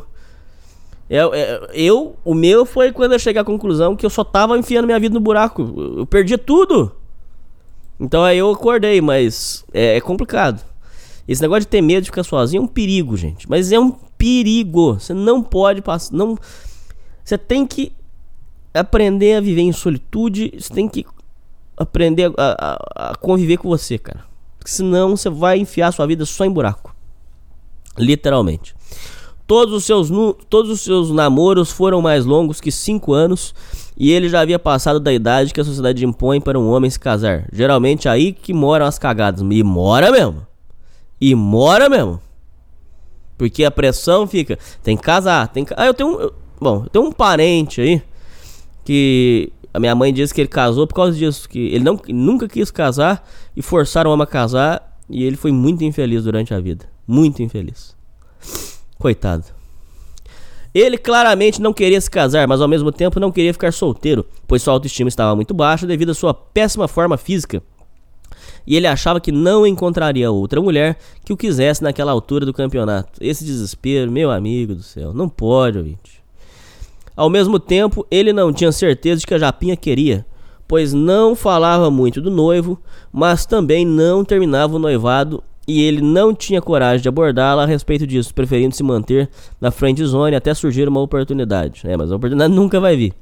O meu foi quando eu cheguei à conclusão que eu só tava enfiando minha vida no buraco. Eu perdia tudo. Então aí eu acordei, mas é complicado. Esse negócio de ter medo de ficar sozinho é um perigo, gente. Mas é um perigo. Você não pode passar. Não... Você tem que aprender a viver em solitude. Você tem que aprender a conviver com você, cara. Porque senão você vai enfiar sua vida só em buraco. Literalmente. Todos os seus namoros foram mais longos que 5 anos. E ele já havia passado da idade que a sociedade impõe para um homem se casar. Geralmente aí que moram as cagadas. E mora mesmo. E mora mesmo. Porque a pressão fica. Tem que casar. Eu tenho um parente aí que a minha mãe disse que ele casou por causa disso. Que ele nunca quis casar e forçaram o homem a casar. E ele foi muito infeliz durante a vida. Muito infeliz. Coitado. Ele claramente não queria se casar, mas ao mesmo tempo não queria ficar solteiro, pois sua autoestima estava muito baixa devido à sua péssima forma física. E ele achava que não encontraria outra mulher que o quisesse naquela altura do campeonato. Esse desespero, meu amigo do céu, não pode, ouvinte. Ao mesmo tempo, ele não tinha certeza de que a Japinha queria, pois não falava muito do noivo, mas também não terminava o noivado e ele não tinha coragem de abordá-la a respeito disso, preferindo se manter na friendzone até surgir uma oportunidade. Mas a oportunidade nunca vai vir.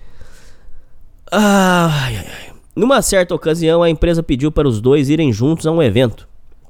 Numa certa ocasião, a empresa pediu para os dois irem juntos a um evento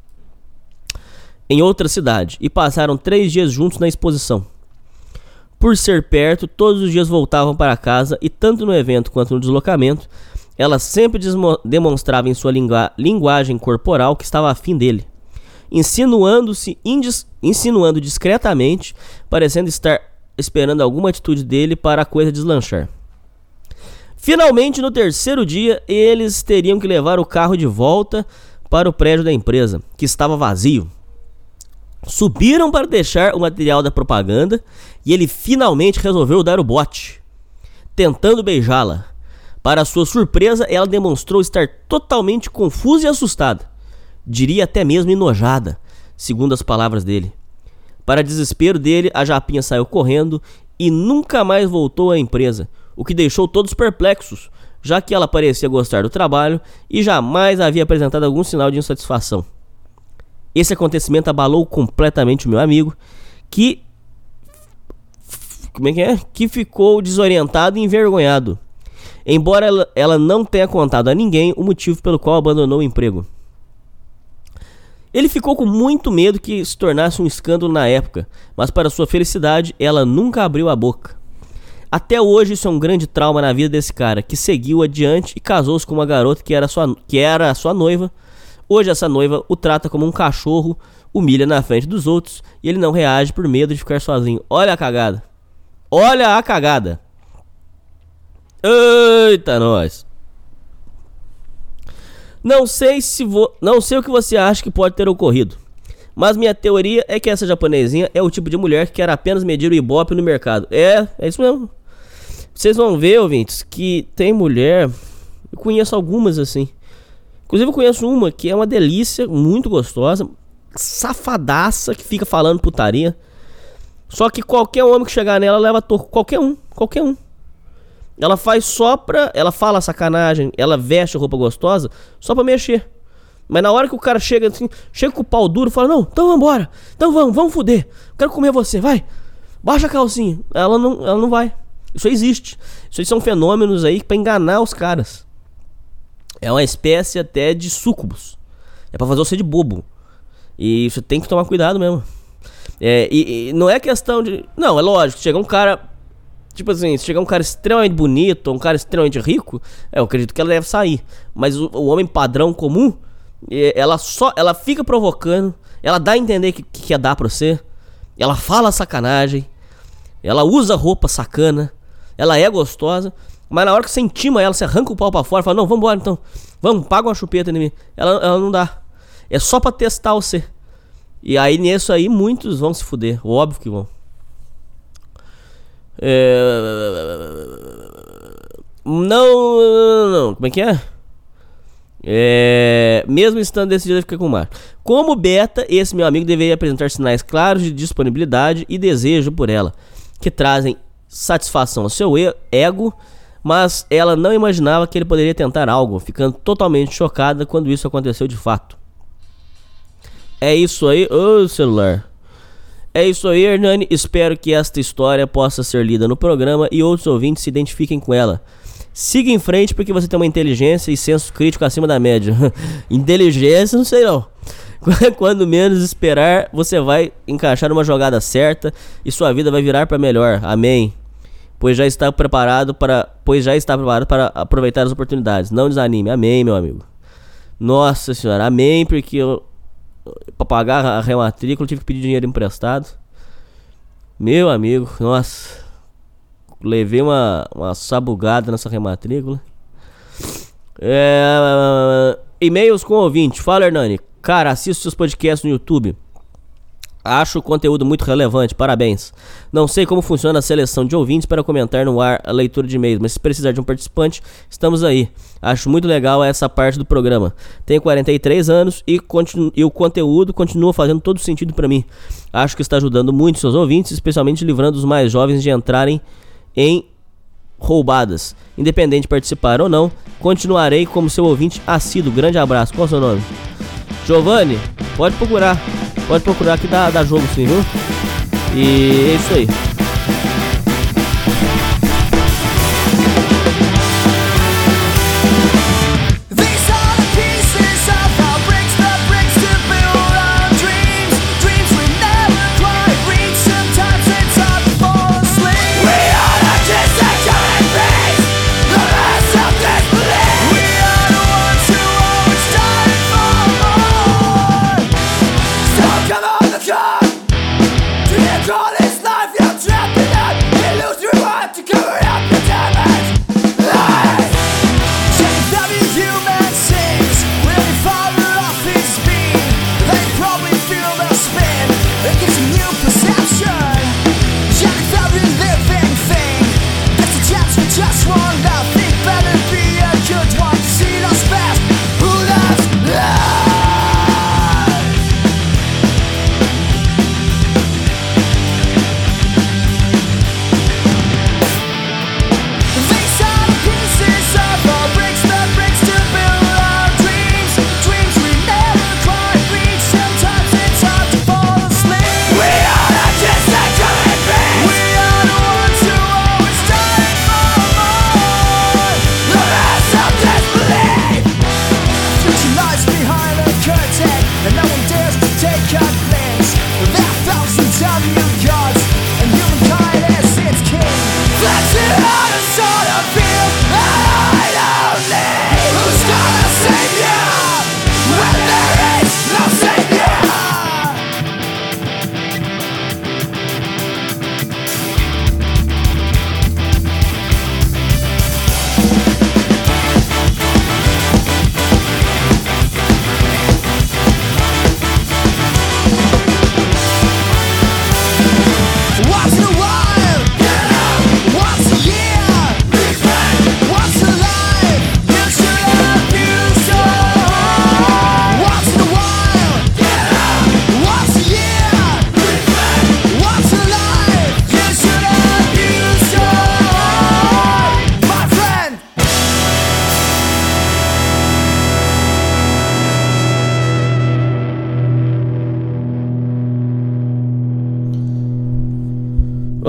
em outra cidade e passaram 3 dias juntos na exposição. Por ser perto, todos os dias voltavam para casa e tanto no evento quanto no deslocamento, ela sempre demonstrava em sua linguagem corporal que estava afim dele, insinuando discretamente, parecendo estar esperando alguma atitude dele para a coisa deslanchar. Finalmente, no 3º dia, eles teriam que levar o carro de volta para o prédio da empresa, que estava vazio. Subiram para deixar o material da propaganda e ele finalmente resolveu dar o bote, tentando beijá-la. Para sua surpresa, ela demonstrou estar totalmente confusa e assustada. Diria até mesmo enojada, segundo as palavras dele. Para desespero dele, a Japinha saiu correndo e nunca mais voltou à empresa, o que deixou todos perplexos, já que ela parecia gostar do trabalho e jamais havia apresentado algum sinal de insatisfação. Esse acontecimento abalou completamente o meu amigo, que... Como é que é? Que ficou desorientado e envergonhado. Embora ela não tenha contado a ninguém o motivo pelo qual abandonou o emprego. Ele ficou com muito medo que se tornasse um escândalo na época, mas para sua felicidade, ela nunca abriu a boca. Até hoje isso é um grande trauma na vida desse cara, que seguiu adiante e casou-se com uma garota que era sua noiva. Hoje essa noiva o trata como um cachorro, humilha na frente dos outros e ele não reage por medo de ficar sozinho. Olha a cagada. Olha a cagada. Eita, nós. Não sei o que você acha que pode ter ocorrido, mas minha teoria é que essa japonesinha é o tipo de mulher que quer apenas medir o ibope no mercado. É isso mesmo. Vocês vão ver, ouvintes, que tem mulher... Eu conheço algumas assim. Inclusive eu conheço uma que é uma delícia, muito gostosa, safadaça, que fica falando putaria. Só que qualquer homem que chegar nela leva toco. Qualquer um. Ela faz só pra... Ela fala sacanagem, ela veste roupa gostosa só pra mexer. Mas na hora que o cara chega assim, chega com o pau duro, fala, não, então vambora. Então vamos foder. Quero comer você, vai. Baixa a calcinha. Ela não vai. Isso aí existe. Isso aí são fenômenos aí pra enganar os caras. É uma espécie até de súcubus. É pra fazer você de bobo. E você tem que tomar cuidado mesmo. E não é questão de... Não, é lógico, chega um cara... Tipo assim, se chegar um cara extremamente bonito, ou um cara extremamente rico, eu acredito que ela deve sair. Mas o homem padrão comum, ela fica provocando, ela dá a entender que quer dar pra você, ela fala sacanagem, ela usa roupa sacana, ela é gostosa, mas na hora que você intima ela, você arranca o pau pra fora, fala, não, vambora então, vamos, paga uma chupeta em mim. Ela não dá. É só pra testar você. E aí nisso aí muitos vão se fuder, óbvio que vão. Não, como é que é? Mesmo estando decidido a ficar com o Marco. Como beta, esse meu amigo deveria apresentar sinais claros de disponibilidade e desejo por ela, que trazem satisfação ao seu ego, mas ela não imaginava que ele poderia tentar algo, ficando totalmente chocada quando isso aconteceu de fato. É isso aí, ô celular. É isso aí, Hernani. Espero que esta história possa ser lida no programa e outros ouvintes se identifiquem com ela. Siga em frente porque você tem uma inteligência e senso crítico acima da média. Inteligência, não sei não. Quando menos esperar, você vai encaixar uma jogada certa e sua vida vai virar para melhor. Amém. Pois já está preparado para aproveitar as oportunidades. Não desanime. Amém, meu amigo. Nossa senhora, amém, porque eu... Pra pagar a rematrícula, eu tive que pedir dinheiro emprestado. Meu amigo, nossa. Levei uma sabugada nessa rematrícula. E-mails com ouvinte. Fala, Hernani. Cara, assisto seus podcasts no YouTube. Acho o conteúdo muito relevante, parabéns. Não sei como funciona a seleção de ouvintes para comentar no ar a leitura de e-mails, mas se precisar de um participante, estamos aí. Acho muito legal essa parte do programa. Tenho 43 anos e o conteúdo continua fazendo todo sentido para mim. Acho que está ajudando muito seus ouvintes, especialmente livrando os mais jovens de entrarem em roubadas. Independente de participar ou não, continuarei como seu ouvinte assíduo. Grande abraço. Qual é o seu nome? Giovanni, pode procurar que dá jogo sim, viu? E é isso aí. All this life you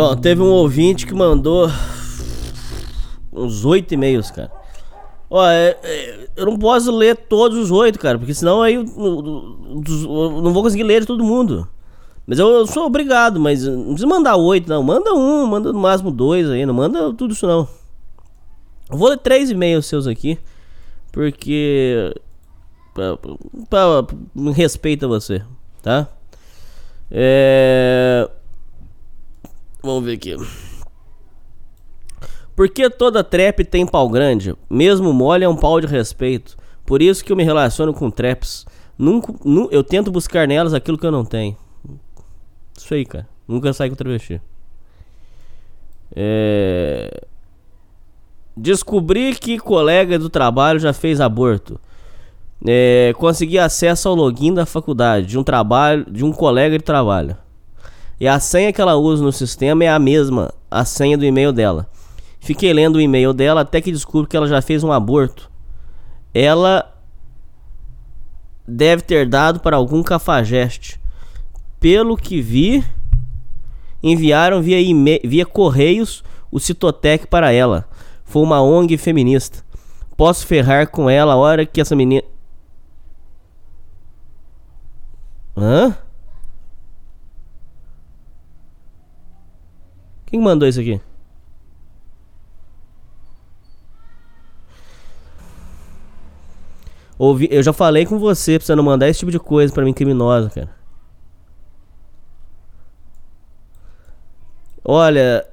Bom, teve um ouvinte que mandou uns 8 e-mails, cara. Ó, eu não posso ler todos os 8, cara, porque senão aí eu não vou conseguir ler de todo mundo. Mas eu sou obrigado, mas não precisa mandar 8, não. Manda um, manda no máximo 2 aí, não manda tudo isso não. Eu vou ler 3 e-mails seus aqui, porque... respeita você, tá? Vamos ver aqui. Por que toda trap tem pau grande? Mesmo mole é um pau de respeito. Por isso que eu me relaciono com traps. Eu tento buscar nelas aquilo que eu não tenho. Isso aí, cara. Nunca saio com travesti. Descobri que colega do trabalho já fez aborto. Consegui acesso ao login da faculdade de um colega de trabalho. E a senha que ela usa no sistema é a mesma, a senha do e-mail dela. Fiquei lendo o e-mail dela até que descubro que ela já fez um aborto. Ela deve ter dado para algum cafajeste. Pelo que vi, enviaram via correios o Citotec para ela. Foi uma ONG feminista. Posso ferrar com ela a hora que essa menina... Hã? Quem mandou isso aqui? Eu já falei com você pra você não mandar esse tipo de coisa pra mim, criminosa, cara. Olha...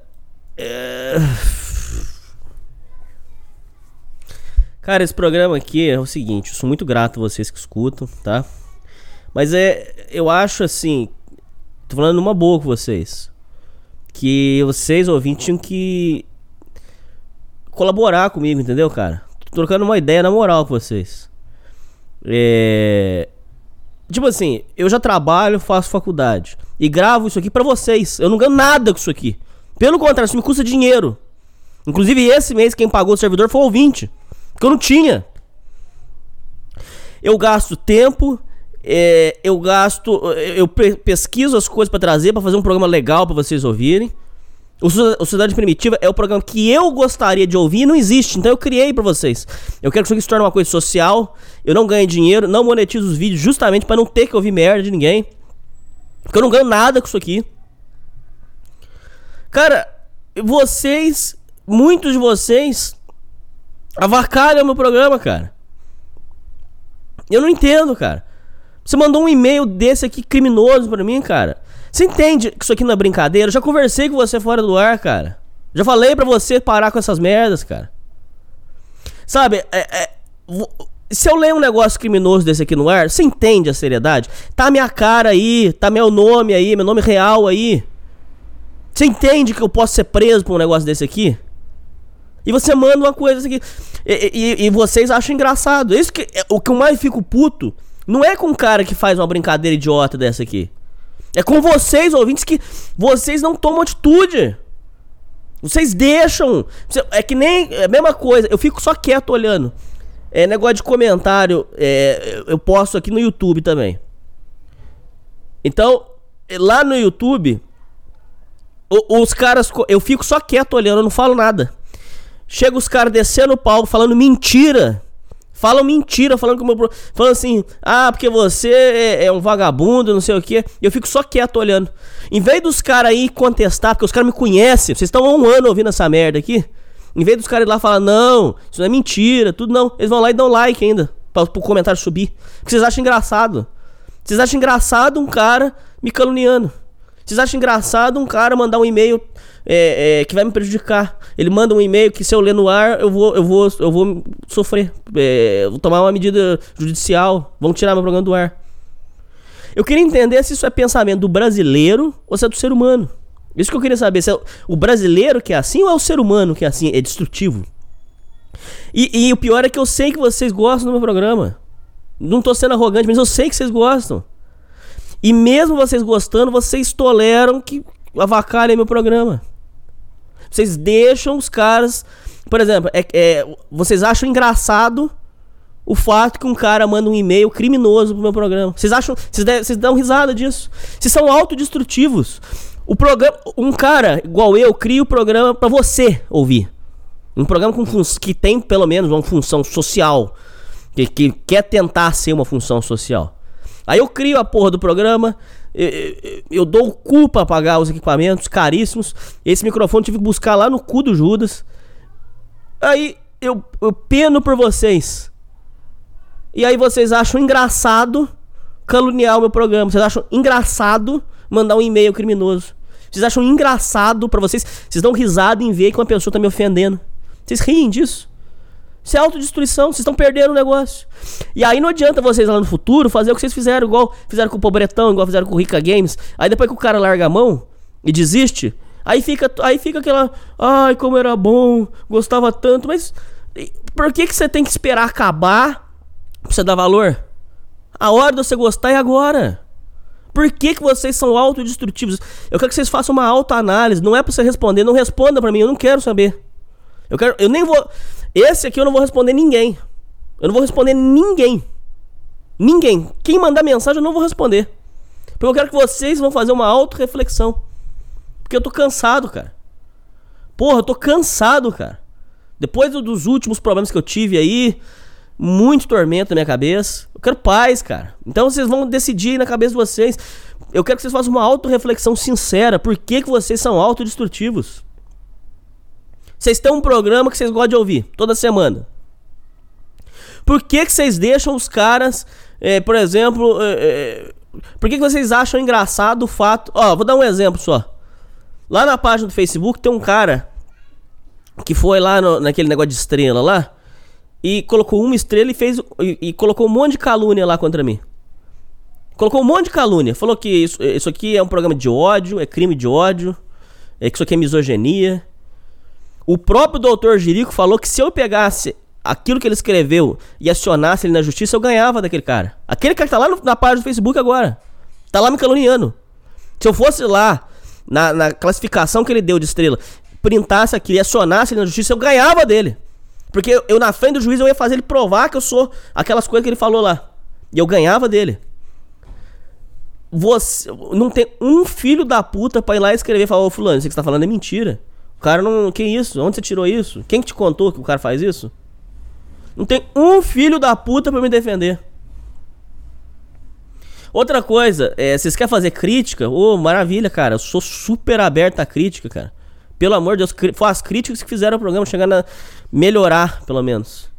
Cara, esse programa aqui é o seguinte, eu sou muito grato a vocês que escutam, tá? Mas eu acho assim, tô falando numa boa com vocês, que vocês, ouvintes, tinham que colaborar comigo, entendeu, cara? Tô trocando uma ideia na moral com vocês. Tipo assim, eu já trabalho, faço faculdade e gravo isso aqui pra vocês. Eu não ganho nada com isso aqui. Pelo contrário, isso me custa dinheiro. Inclusive esse mês quem pagou o servidor foi o ouvinte, porque eu não tinha. Eu gasto tempo, eu pesquiso as coisas pra trazer, pra fazer um programa legal pra vocês ouvirem. O Sociedade Primitiva é o programa que eu gostaria de ouvir e não existe, então eu criei pra vocês. Eu quero que isso aqui se torne uma coisa social. Eu não ganho dinheiro, não monetizo os vídeos justamente pra não ter que ouvir merda de ninguém, porque eu não ganho nada com isso aqui. Cara, vocês, muitos de vocês avacalham meu programa, cara. Eu não entendo, cara. Você mandou um e-mail desse aqui criminoso pra mim, cara. Você entende que isso aqui não é brincadeira? Eu já conversei com você fora do ar, cara. Já falei pra você parar com essas merdas, cara. Sabe, se eu ler um negócio criminoso desse aqui no ar, você entende a seriedade? Tá minha cara aí, tá meu nome aí, meu nome real aí. Você entende que eu posso ser preso por um negócio desse aqui? E você manda uma coisa aqui e vocês acham engraçado. Isso que, o que eu mais fico puto não é com um cara que faz uma brincadeira idiota dessa aqui. É com vocês, ouvintes, que vocês não tomam atitude. Vocês deixam. É que nem a mesma coisa. Eu fico só quieto olhando. Negócio de comentário. Eu posto aqui no YouTube também. Então, lá no YouTube, os caras. Eu fico só quieto olhando, eu não falo nada. Chega os caras descendo o palco falando mentira. Falam mentira, falando assim, porque você é um vagabundo, não sei o que. Eu fico só quieto olhando. Em vez dos caras aí contestar, porque os caras me conhecem, vocês estão há um ano ouvindo essa merda aqui. Em vez dos caras ir lá falar, não, isso não é mentira, tudo não. Eles vão lá e dão like ainda, pro comentário subir. Porque vocês acham engraçado. Vocês acham engraçado um cara me caluniando. Vocês acham engraçado um cara mandar um e-mail que vai me prejudicar. Ele manda um e-mail que se eu ler no ar, eu vou sofrer. Vou tomar uma medida judicial. Vão tirar meu programa do ar. Eu queria entender se isso é pensamento do brasileiro ou se é do ser humano. Isso que eu queria saber. Se é o brasileiro que é assim ou é o ser humano que é assim? É destrutivo. E o pior é que eu sei que vocês gostam do meu programa. Não tô sendo arrogante, mas eu sei que vocês gostam. E mesmo vocês gostando, vocês toleram que avacalhem meu programa. Vocês deixam os caras... Por exemplo, vocês acham engraçado o fato que um cara manda um e-mail criminoso pro meu programa. Vocês dão risada disso. Vocês são autodestrutivos. O programa, um cara igual eu cria o programa pra você ouvir. Um programa que tem pelo menos uma função social, que quer tentar ser uma função social. Aí eu crio a porra do programa, eu dou o cu pra pagar os equipamentos caríssimos. Esse microfone eu tive que buscar lá no cu do Judas. Aí eu peno por vocês. E aí vocês acham engraçado caluniar o meu programa. Vocês acham engraçado mandar um e-mail criminoso. Vocês acham engraçado pra vocês. Vocês dão risada em ver que uma pessoa tá me ofendendo. Vocês riem disso. Isso é autodestruição. Vocês estão perdendo o negócio. E aí não adianta vocês lá no futuro fazer o que vocês fizeram. Igual fizeram com o Pobretão, igual fizeram com o Rica Games. Aí depois que o cara larga a mão e desiste, aí fica aquela... Ai, como era bom, gostava tanto. Mas por que você tem que esperar acabar pra você dar valor? A hora de você gostar é agora. Por que vocês são autodestrutivos? Eu quero que vocês façam uma autoanálise. Não é pra você responder. Não responda pra mim, eu não quero saber. Eu nem vou... Esse aqui eu não vou responder ninguém. Eu não vou responder ninguém. Ninguém. Quem mandar mensagem eu não vou responder. Porque eu quero que vocês vão fazer uma autorreflexão. Porque eu tô cansado, cara. Porra, eu tô cansado, cara. Depois dos últimos problemas que eu tive aí, muito tormento na minha cabeça. Eu quero paz, cara. Então vocês vão decidir na cabeça de vocês. Eu quero que vocês façam uma autorreflexão sincera. Por que vocês são autodestrutivos? Vocês têm um programa que vocês gostam de ouvir toda semana. Por que vocês deixam os caras, por exemplo, por que vocês acham engraçado o fato... Ó, vou dar um exemplo só. Lá na página do Facebook tem um cara que foi lá naquele negócio de estrela lá e colocou uma estrela e colocou um monte de calúnia lá contra mim. Colocou um monte de calúnia. Falou que isso aqui é um programa de ódio, é crime de ódio, que isso aqui é misoginia. O próprio doutor Jerico falou que se eu pegasse aquilo que ele escreveu e acionasse ele na justiça, eu ganhava daquele cara. Aquele cara que tá lá na página do Facebook agora. Tá lá me caluniando. Se eu fosse lá, na classificação que ele deu de estrela, printasse aquilo e acionasse ele na justiça, eu ganhava dele. Porque eu na frente do juiz, eu ia fazer ele provar que eu sou aquelas coisas que ele falou lá. E eu ganhava dele. Você não tem um filho da puta pra ir lá e escrever e falar: ô fulano, isso que você tá falando é mentira. O cara não... Que isso? Onde você tirou isso? Quem que te contou que o cara faz isso? Não tem um filho da puta pra me defender. Outra coisa, vocês querem fazer crítica? Ô, maravilha, cara. Eu sou super aberto à crítica, cara. Pelo amor de Deus, foi as críticas que fizeram o programa chegar a melhorar, pelo menos.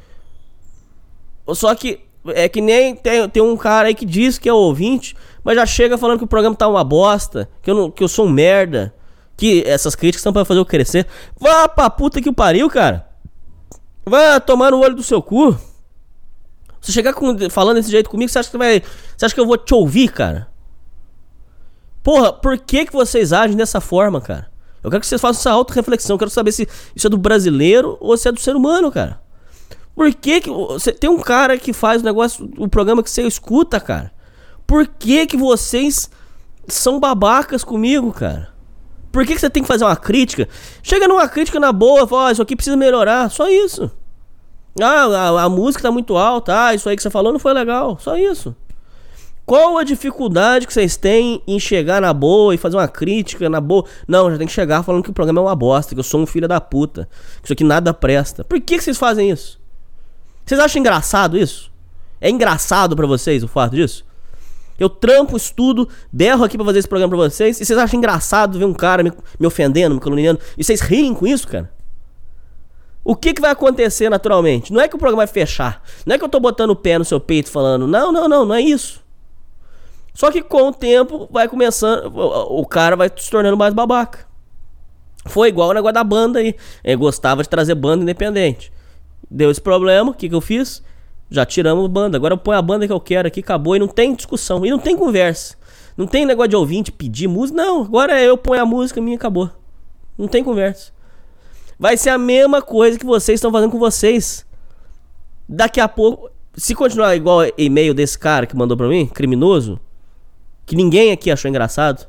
Só que é que nem tem um cara aí que diz que é ouvinte, mas já chega falando que o programa tá uma bosta, que eu sou um merda, que essas críticas são pra fazer eu crescer. Vá pra puta que o pariu, cara. Vai tomar no olho do seu cu. Você chegar falando desse jeito comigo, você acha que eu vou te ouvir, cara? Porra, por que vocês agem dessa forma, cara? Eu quero que vocês façam essa auto-reflexão. Eu quero saber se isso é do brasileiro ou se é do ser humano, cara. Por que você tem um cara que faz o programa que você escuta, cara? Por que vocês são babacas comigo, cara? Por que você tem que fazer uma crítica? Chega numa crítica na boa, fala: isso aqui precisa melhorar. Só isso. A música tá muito alta. Isso aí que você falou não foi legal. Só isso. Qual a dificuldade que vocês têm em chegar na boa e fazer uma crítica na boa? Não, já tem que chegar falando que o programa é uma bosta, que eu sou um filho da puta, que isso aqui nada presta. Por que vocês fazem isso? Vocês acham engraçado isso? É engraçado pra vocês o fato disso? Eu trampo, estudo, berro aqui pra fazer esse programa pra vocês, e vocês acham engraçado ver um cara me ofendendo, me caluniando, e vocês riem com isso, cara? O que vai acontecer naturalmente? Não é que o programa vai fechar, não é que eu tô botando o pé no seu peito falando: não é isso. Só que com o tempo vai começando, o cara vai se tornando mais babaca. Foi igual o negócio da banda aí. Eu gostava de trazer banda independente. Deu esse problema, o que eu fiz? Já tiramos banda, agora eu ponho a banda que eu quero aqui, acabou, e não tem discussão, e não tem conversa. Não tem negócio de ouvinte pedir música, não, agora eu ponho a música minha e acabou. Não tem conversa. Vai ser a mesma coisa que vocês estão fazendo com vocês. Daqui a pouco, se continuar igual e-mail desse cara que mandou pra mim, criminoso, que ninguém aqui achou engraçado,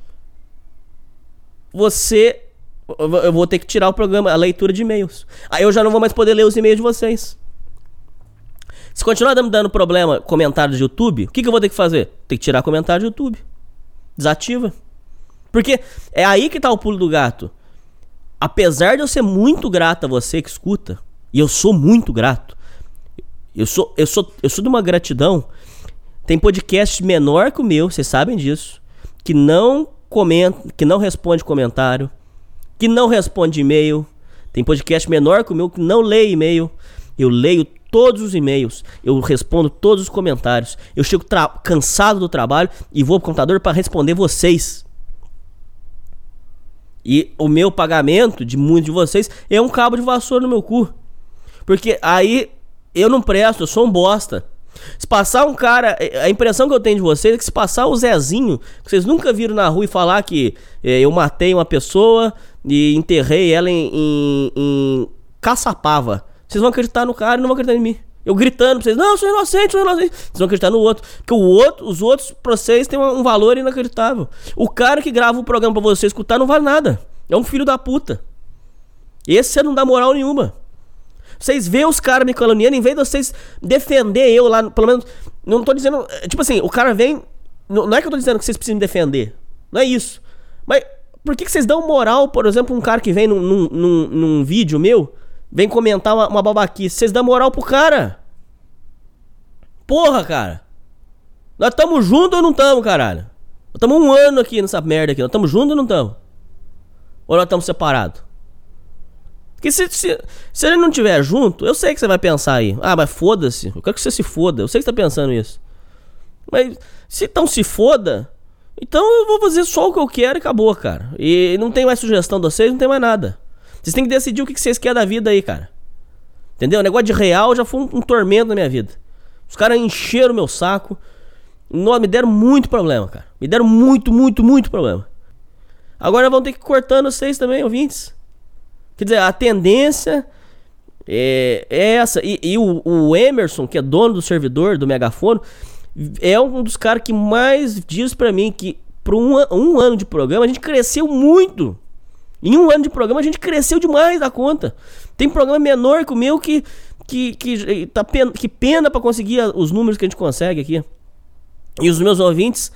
eu vou ter que tirar o programa, a leitura de e-mails. Aí eu já não vou mais poder ler os e-mails de vocês. Se continuar dando problema comentário de YouTube, o que eu vou ter que fazer? Tem que tirar comentário de YouTube. Desativa. Porque é aí que tá o pulo do gato. Apesar de eu ser muito grato a você que escuta, e eu sou muito grato, eu sou de uma gratidão. Tem podcast menor que o meu, vocês sabem disso, que não comenta, que não responde comentário, que não responde e-mail. Tem podcast menor que o meu que não lê e-mail. Eu leio todos os e-mails, eu respondo todos os comentários. Eu chego cansado do trabalho e vou pro computador para responder vocês. E o meu pagamento de muitos de vocês é um cabo de vassoura no meu cu. Porque aí eu não presto, eu sou um bosta. Se passar um cara, a impressão que eu tenho de vocês é que se passar o Zezinho, que vocês nunca viram na rua, e falar que eu matei uma pessoa e enterrei ela em Caçapava, vocês vão acreditar no cara e não vão acreditar em mim. Eu gritando pra vocês, não, eu sou inocente, sou inocente. Vocês vão acreditar no outro. Porque os outros pra vocês têm um valor inacreditável. O cara que grava o programa pra você escutar não vale nada. É um filho da puta. Esse você não dá moral nenhuma. Vocês veem os caras me caluniando, em vez de vocês defender eu lá, pelo menos, não tô dizendo, tipo assim, o cara vem, não é que eu tô dizendo que vocês precisam me defender, não é isso, mas por que vocês dão moral, por exemplo, um cara que vem num vídeo meu, vem comentar uma babaquice, vocês dão moral pro cara? Porra, cara, nós tamo junto ou não tamo, caralho? Nós tamo um ano aqui nessa merda aqui, nós tamo junto ou não tamo? Ou nós tamo separados? Porque se ele não estiver junto, eu sei que você vai pensar aí, mas foda-se, eu quero que você se foda, eu sei que você tá pensando isso. Mas se então se foda, então eu vou fazer só o que eu quero e acabou, cara. E não tem mais sugestão de vocês, não tem mais nada. Vocês têm que decidir o que vocês querem da vida aí, cara. Entendeu? O negócio de real já foi um tormento na minha vida. Os caras encheram o meu saco, me deram muito problema, cara. Me deram muito, muito, muito problema. Agora vão ter que ir cortando vocês também, ouvintes. Quer dizer, a tendência é essa. E o Emerson, que é dono do servidor do Megafone, é um dos caras que mais diz pra mim que por um ano de programa a gente cresceu muito. Em um ano de programa a gente cresceu demais da conta. Tem programa menor que o meu que pena pra conseguir os números que a gente consegue aqui. E os meus ouvintes,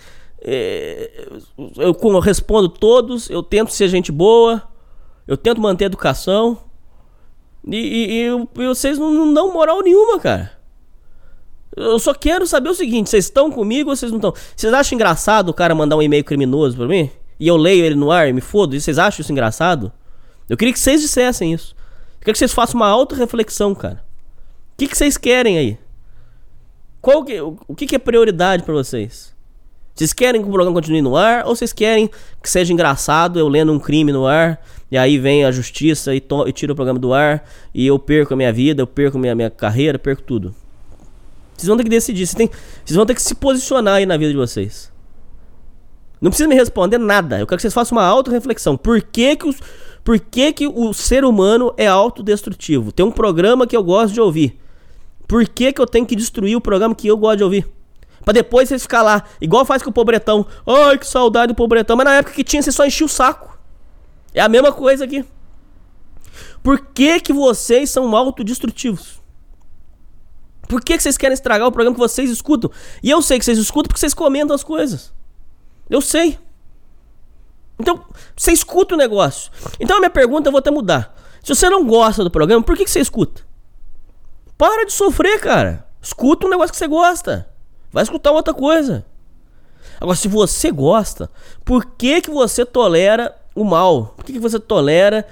eu respondo todos, eu tento ser gente boa. Eu tento manter a educação. E vocês não dão moral nenhuma, cara. Eu só quero saber o seguinte: vocês estão comigo ou vocês não estão? Vocês acham engraçado o cara mandar um e-mail criminoso pra mim? E eu leio ele no ar e me fodo? E vocês acham isso engraçado? Eu queria que vocês dissessem isso. Eu queria que vocês façam uma auto-reflexão, cara. O que vocês querem aí? O que é prioridade pra vocês? Vocês querem que o programa continue no ar? Ou vocês querem que seja engraçado eu lendo um crime no ar, e aí vem a justiça e tira o programa do ar, e eu perco a minha vida, eu perco minha carreira, perco tudo? Vocês vão ter que decidir, vocês vão ter que se posicionar aí na vida de vocês. Não precisa me responder nada, eu quero que vocês façam uma auto-reflexão. Por que que o ser humano é autodestrutivo? Tem um programa que eu gosto de ouvir. Por que que eu tenho que destruir o programa que eu gosto de ouvir? Pra depois vocês ficar lá, igual faz com o Pobretão. Ai, que saudade do Pobretão. Mas na época que tinha, você só enchia o saco. É a mesma coisa aqui. Por que que vocês são autodestrutivos? Por que que vocês querem estragar o programa que vocês escutam? E eu sei que vocês escutam porque vocês comentam as coisas. Eu sei. Então, você escuta o negócio. Então a minha pergunta eu vou até mudar. Se você não gosta do programa, por que que você escuta? Para de sofrer, cara. Escuta um negócio que você gosta. Vai escutar outra coisa. Agora, se você gosta, por que que você tolera o mal? Por que que você tolera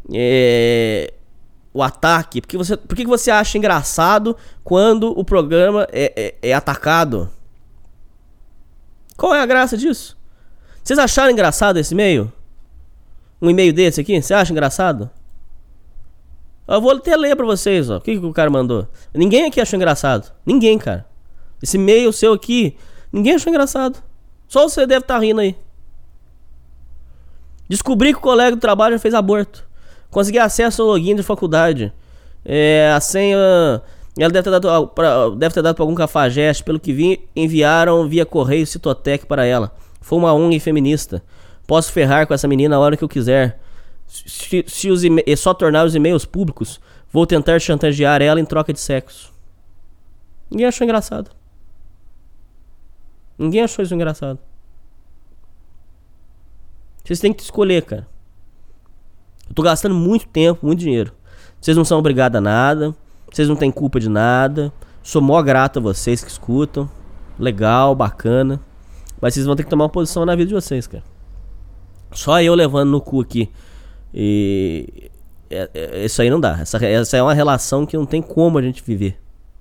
o ataque? Por que que você acha engraçado quando o programa é atacado? Qual é a graça disso? Vocês acharam engraçado esse e-mail? Um e-mail desse aqui? Você acha engraçado? Eu vou até ler pra vocês, ó. O que que o cara mandou? Ninguém aqui achou engraçado. Ninguém, cara. Esse e-mail seu aqui, ninguém achou engraçado. Só você deve estar rindo aí. Descobri que o colega do trabalho já fez aborto. Consegui acesso ao login de faculdade. A senha... Ela deve ter dado pra algum cafajeste. Pelo que vi, enviaram via correio Citotec para ela. Foi uma ONG feminista. Posso ferrar com essa menina a hora que eu quiser. Se só tornar os e-mails públicos, vou tentar chantagear ela em troca de sexo. Ninguém achou engraçado. Ninguém achou isso engraçado. Vocês têm que escolher, cara. Eu tô gastando muito tempo, muito dinheiro. Vocês não são obrigados a nada. Vocês não têm culpa de nada. Sou mó grato a vocês que escutam. Legal, bacana. Mas vocês vão ter que tomar uma posição na vida de vocês, cara. Só eu levando no cu aqui. E... isso aí não dá. Essa é uma relação que não tem como a gente viver.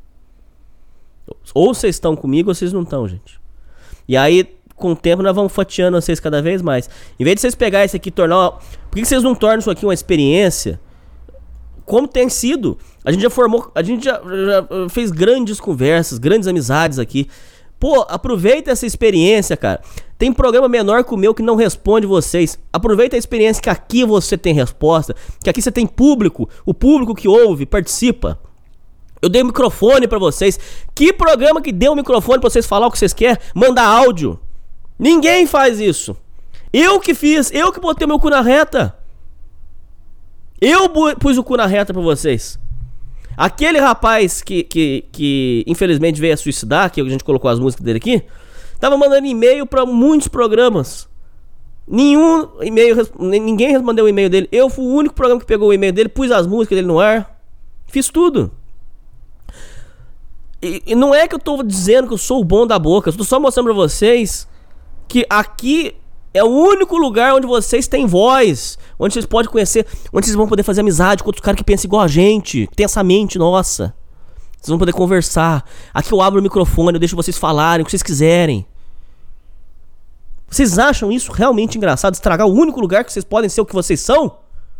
Ou vocês estão comigo ou vocês não estão, gente. E aí, com o tempo, nós vamos fatiando vocês cada vez mais. Em vez de vocês pegarem isso aqui e tornar... Por que vocês não tornam isso aqui uma experiência? Como tem sido. A gente já formou... A gente já fez grandes conversas, grandes amizades aqui. Pô, aproveita essa experiência, cara. Tem programa menor que o meu que não responde vocês. Aproveita a experiência que aqui você tem resposta. Que aqui você tem público. O público que ouve, participa. Eu dei um microfone pra vocês. Que programa que deu um microfone pra vocês falar o que vocês querem? Mandar áudio. Ninguém faz isso. Eu que fiz. Eu que botei meu cu na reta. Eu pus o cu na reta pra vocês. Aquele rapaz que infelizmente veio a suicidar, que a gente colocou as músicas dele aqui, tava mandando e-mail pra muitos programas. Ninguém respondeu o e-mail dele. Eu fui o único programa que pegou o e-mail dele, pus as músicas dele no ar. Fiz tudo. E não é que eu tô dizendo que eu sou o bom da boca. Eu tô só mostrando pra vocês que aqui é o único lugar onde vocês têm voz, onde vocês podem conhecer, onde vocês vão poder fazer amizade com outros caras que pensam igual a gente, que tem essa mente nossa. Vocês vão poder conversar. Aqui eu abro o microfone, eu deixo vocês falarem o que vocês quiserem. Vocês acham isso realmente engraçado? Estragar o único lugar que vocês podem ser o que vocês são?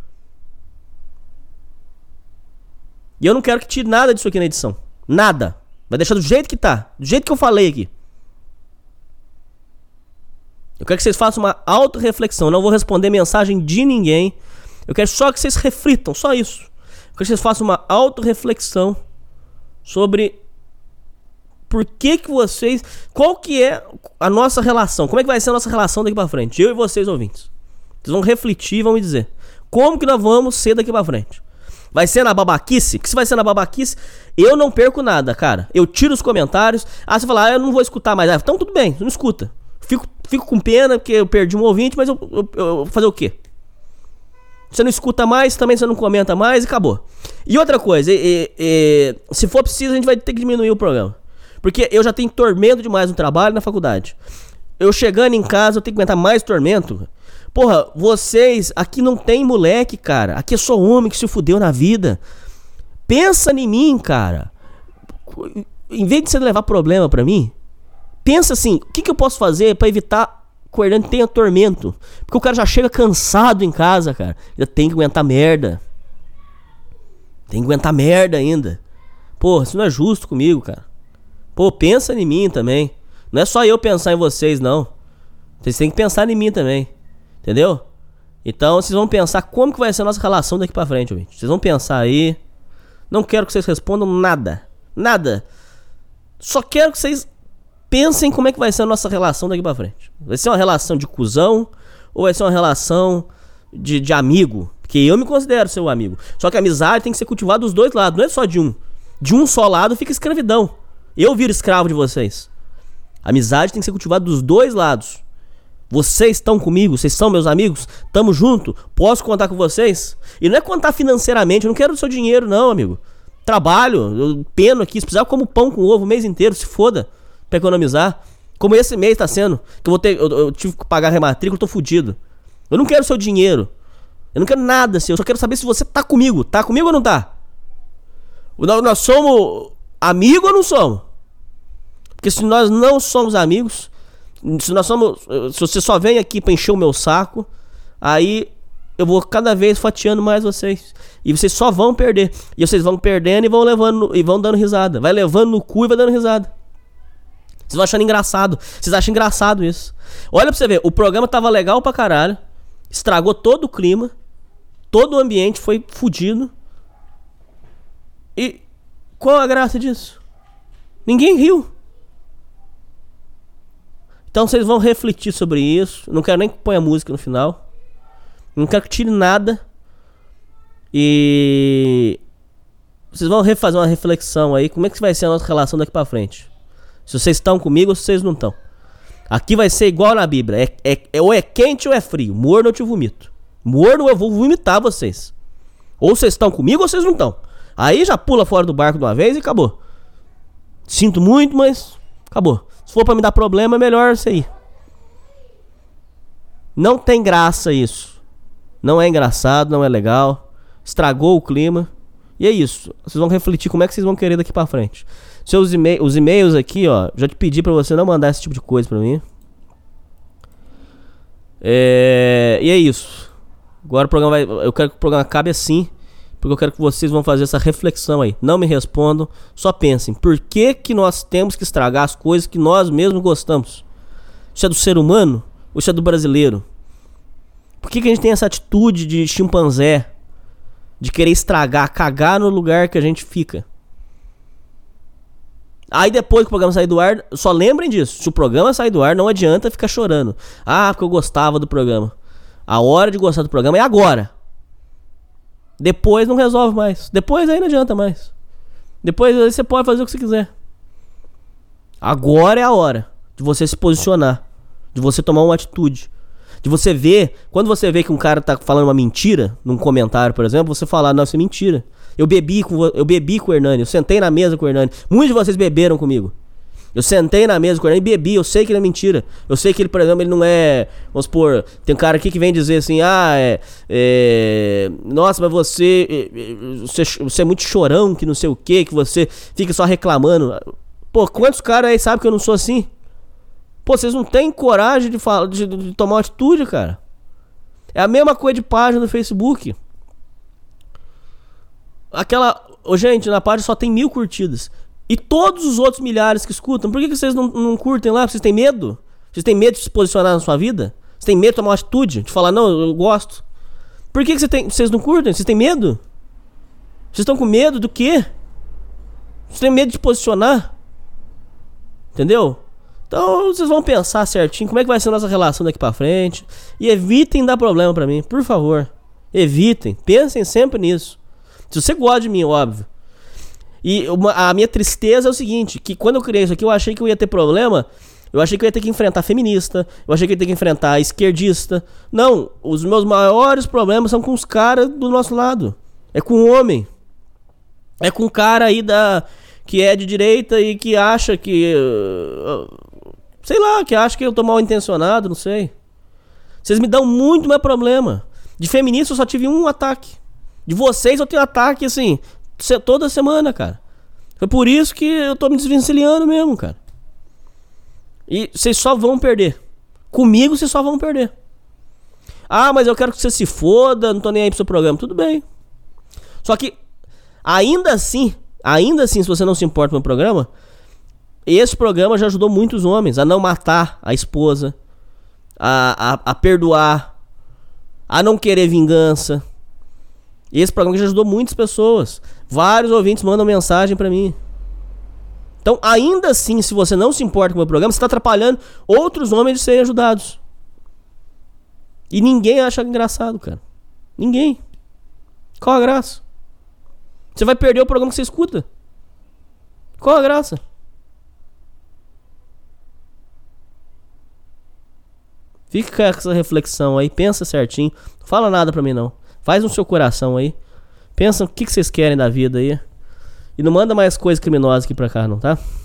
E eu não quero que tire nada disso aqui na edição. Nada. Vai deixar do jeito que tá. Do jeito que eu falei aqui. Eu quero que vocês façam uma auto-reflexão. Eu não vou responder mensagem de ninguém. Eu quero só que vocês reflitam. Só isso. Eu quero que vocês façam uma auto-reflexão sobre por que vocês... Qual que é a nossa relação? Como é que vai ser a nossa relação daqui pra frente? Eu e vocês, ouvintes. Vocês vão refletir e vão me dizer. Como que nós vamos ser daqui pra frente? Vai ser na babaquice? O que se vai ser na babaquice? Eu não perco nada, cara. Eu tiro os comentários. Ah, você fala, eu não vou escutar mais. Então tudo bem, não escuta. Fico com pena porque eu perdi um ouvinte, mas eu fazer o quê? Você não escuta mais, também você não comenta mais e acabou. E outra coisa, se for preciso a gente vai ter que diminuir o programa. Porque eu já tenho tormento demais no trabalho e na faculdade. Eu chegando em casa eu tenho que aguentar mais tormento. Porra, vocês, aqui não tem moleque, cara. Aqui é só homem que se fudeu na vida. Pensa em mim, cara. Em vez de você levar problema pra mim, pensa assim, o que eu posso fazer pra evitar que o Hernani tenha tormento? Porque o cara já chega cansado em casa, cara. Ainda tem que aguentar merda. Tem que aguentar merda ainda. Porra, isso não é justo comigo, cara. Pô, pensa em mim também. Não é só eu pensar em vocês, não. Vocês têm que pensar em mim também. Entendeu? Então vocês vão pensar como que vai ser a nossa relação daqui pra frente, gente. Vocês vão pensar aí. Não quero que vocês respondam nada. Nada. Só quero que vocês pensem como é que vai ser a nossa relação daqui pra frente. Vai ser uma relação de cuzão ou vai ser uma relação de amigo? Porque eu me considero seu amigo. Só que a amizade tem que ser cultivada dos dois lados. Não é só de um. De um só lado fica escravidão. Eu viro escravo de vocês. A amizade tem que ser cultivada dos dois lados. Vocês estão comigo? Vocês são meus amigos? Tamo junto? Posso contar com vocês? E não é contar financeiramente. Eu não quero o seu dinheiro não, amigo. Trabalho, eu peno aqui. Se precisar eu como pão com ovo o mês inteiro. Se foda, pra economizar. Como esse mês tá sendo. Que eu tive que pagar a rematrícula. Eu tô fudido. Eu não quero o seu dinheiro. Eu não quero nada seu. Eu só quero saber se você tá comigo. Tá comigo ou não tá? Nós somos amigos ou não somos? Porque se nós não somos amigos... Se você só vem aqui pra encher o meu saco, aí eu vou cada vez fatiando mais vocês. E vocês só vão perder. E vocês vão perdendo e vão levando e vão dando risada. Vai levando no cu e vai dando risada. Vocês vão achando engraçado. Vocês acham engraçado isso. Olha pra você ver, o programa tava legal pra caralho. Estragou todo o clima. Todo o ambiente foi fudido. E qual a graça disso? Ninguém riu. Então vocês vão refletir sobre isso. Não quero nem que ponha música no final. Não quero que tire nada. E vocês vão fazer uma reflexão aí. Como é que vai ser a nossa relação daqui pra frente? Se vocês estão comigo ou se vocês não estão. Aqui vai ser igual na Bíblia. Ou é quente ou é frio. Morno eu te vomito. Morno eu vou vomitar vocês. Ou vocês estão comigo ou vocês não estão. Aí já pula fora do barco de uma vez e acabou. Sinto muito, mas acabou. Se for pra me dar problema, é melhor você ir. Não tem graça isso. Não é engraçado, não é legal. Estragou o clima. E é isso. Vocês vão refletir como é que vocês vão querer daqui pra frente. Os e-mails aqui, ó. Já te pedi pra você não mandar esse tipo de coisa pra mim. E é isso. Agora o programa eu quero que o programa acabe assim. Porque eu quero que vocês vão fazer essa reflexão aí. Não me respondam. Só pensem. Por que que nós temos que estragar as coisas que nós mesmos gostamos? Isso é do ser humano? Ou isso é do brasileiro? Por que que a gente tem essa atitude de chimpanzé? De querer estragar, cagar no lugar que a gente fica. Aí depois que o programa sair do ar, só lembrem disso. Se o programa sair do ar, não adianta ficar chorando. Ah, porque eu gostava do programa. A hora de gostar do programa é agora. Depois não resolve mais. Depois aí não adianta mais. Depois aí você pode fazer o que você quiser. Agora é a hora de você se posicionar. De você tomar uma atitude. De você ver, quando você vê que um cara tá falando uma mentira, num comentário, por exemplo, você falar, não, isso é mentira. Eu bebi com o Hernani, eu sentei na mesa com o Hernani. Muitos de vocês beberam comigo. Eu sentei na mesa com o Hernani e bebi, eu sei que ele é mentira. Eu sei que ele, por exemplo, ele não é... Vamos supor, tem um cara aqui que vem dizer assim, nossa, mas você é muito chorão, que não sei o que você fica só reclamando. Pô, quantos caras aí sabem que eu não sou assim? Pô, vocês não têm coragem de tomar uma atitude, cara. É a mesma coisa de página no Facebook. Gente, na página só tem 1000 curtidas. E todos os outros milhares que escutam, por que vocês não curtem lá? Vocês têm medo? Vocês têm medo de se posicionar na sua vida? Vocês têm medo de tomar uma atitude? De falar, não, eu gosto. Por que vocês não curtem? Vocês têm medo? Vocês estão com medo do quê? Vocês têm medo de posicionar? Entendeu? Então vocês vão pensar certinho como é que vai ser a nossa relação daqui pra frente. E evitem dar problema pra mim, por favor. Evitem, pensem sempre nisso. Se você gosta de mim, óbvio. E a minha tristeza é o seguinte, que quando eu criei isso aqui, eu achei que eu ia ter problema. Eu achei que eu ia ter que enfrentar feminista. Eu achei que eu ia ter que enfrentar esquerdista. Não, os meus maiores problemas são com os caras do nosso lado. É com o homem. É com o cara aí que é de direita e que acha que... sei lá, que acha que eu tô mal intencionado, não sei. Vocês me dão muito mais problema. De feminista eu só tive um ataque. De vocês eu tenho ataque, assim, toda semana, cara. Foi por isso que eu tô me desvencilhando mesmo, cara. E vocês só vão perder. Comigo vocês só vão perder. Ah, mas eu quero que você se foda, não tô nem aí pro seu programa. Tudo bem. Só que, ainda assim, se você não se importa com o meu programa, esse programa já ajudou muitos homens a não matar a esposa, a perdoar, a não querer vingança. Esse programa já ajudou muitas pessoas. Vários ouvintes mandam mensagem pra mim. Então, ainda assim, se você não se importa com o meu programa, você tá atrapalhando outros homens de serem ajudados. E ninguém acha engraçado, cara. Ninguém. Qual a graça? Você vai perder o programa que você escuta. Qual a graça? Fica com essa reflexão aí, pensa certinho. Não fala nada pra mim não. Faz no seu coração aí. Pensa o que vocês querem da vida aí. E não manda mais coisa criminosa aqui pra cá não, tá?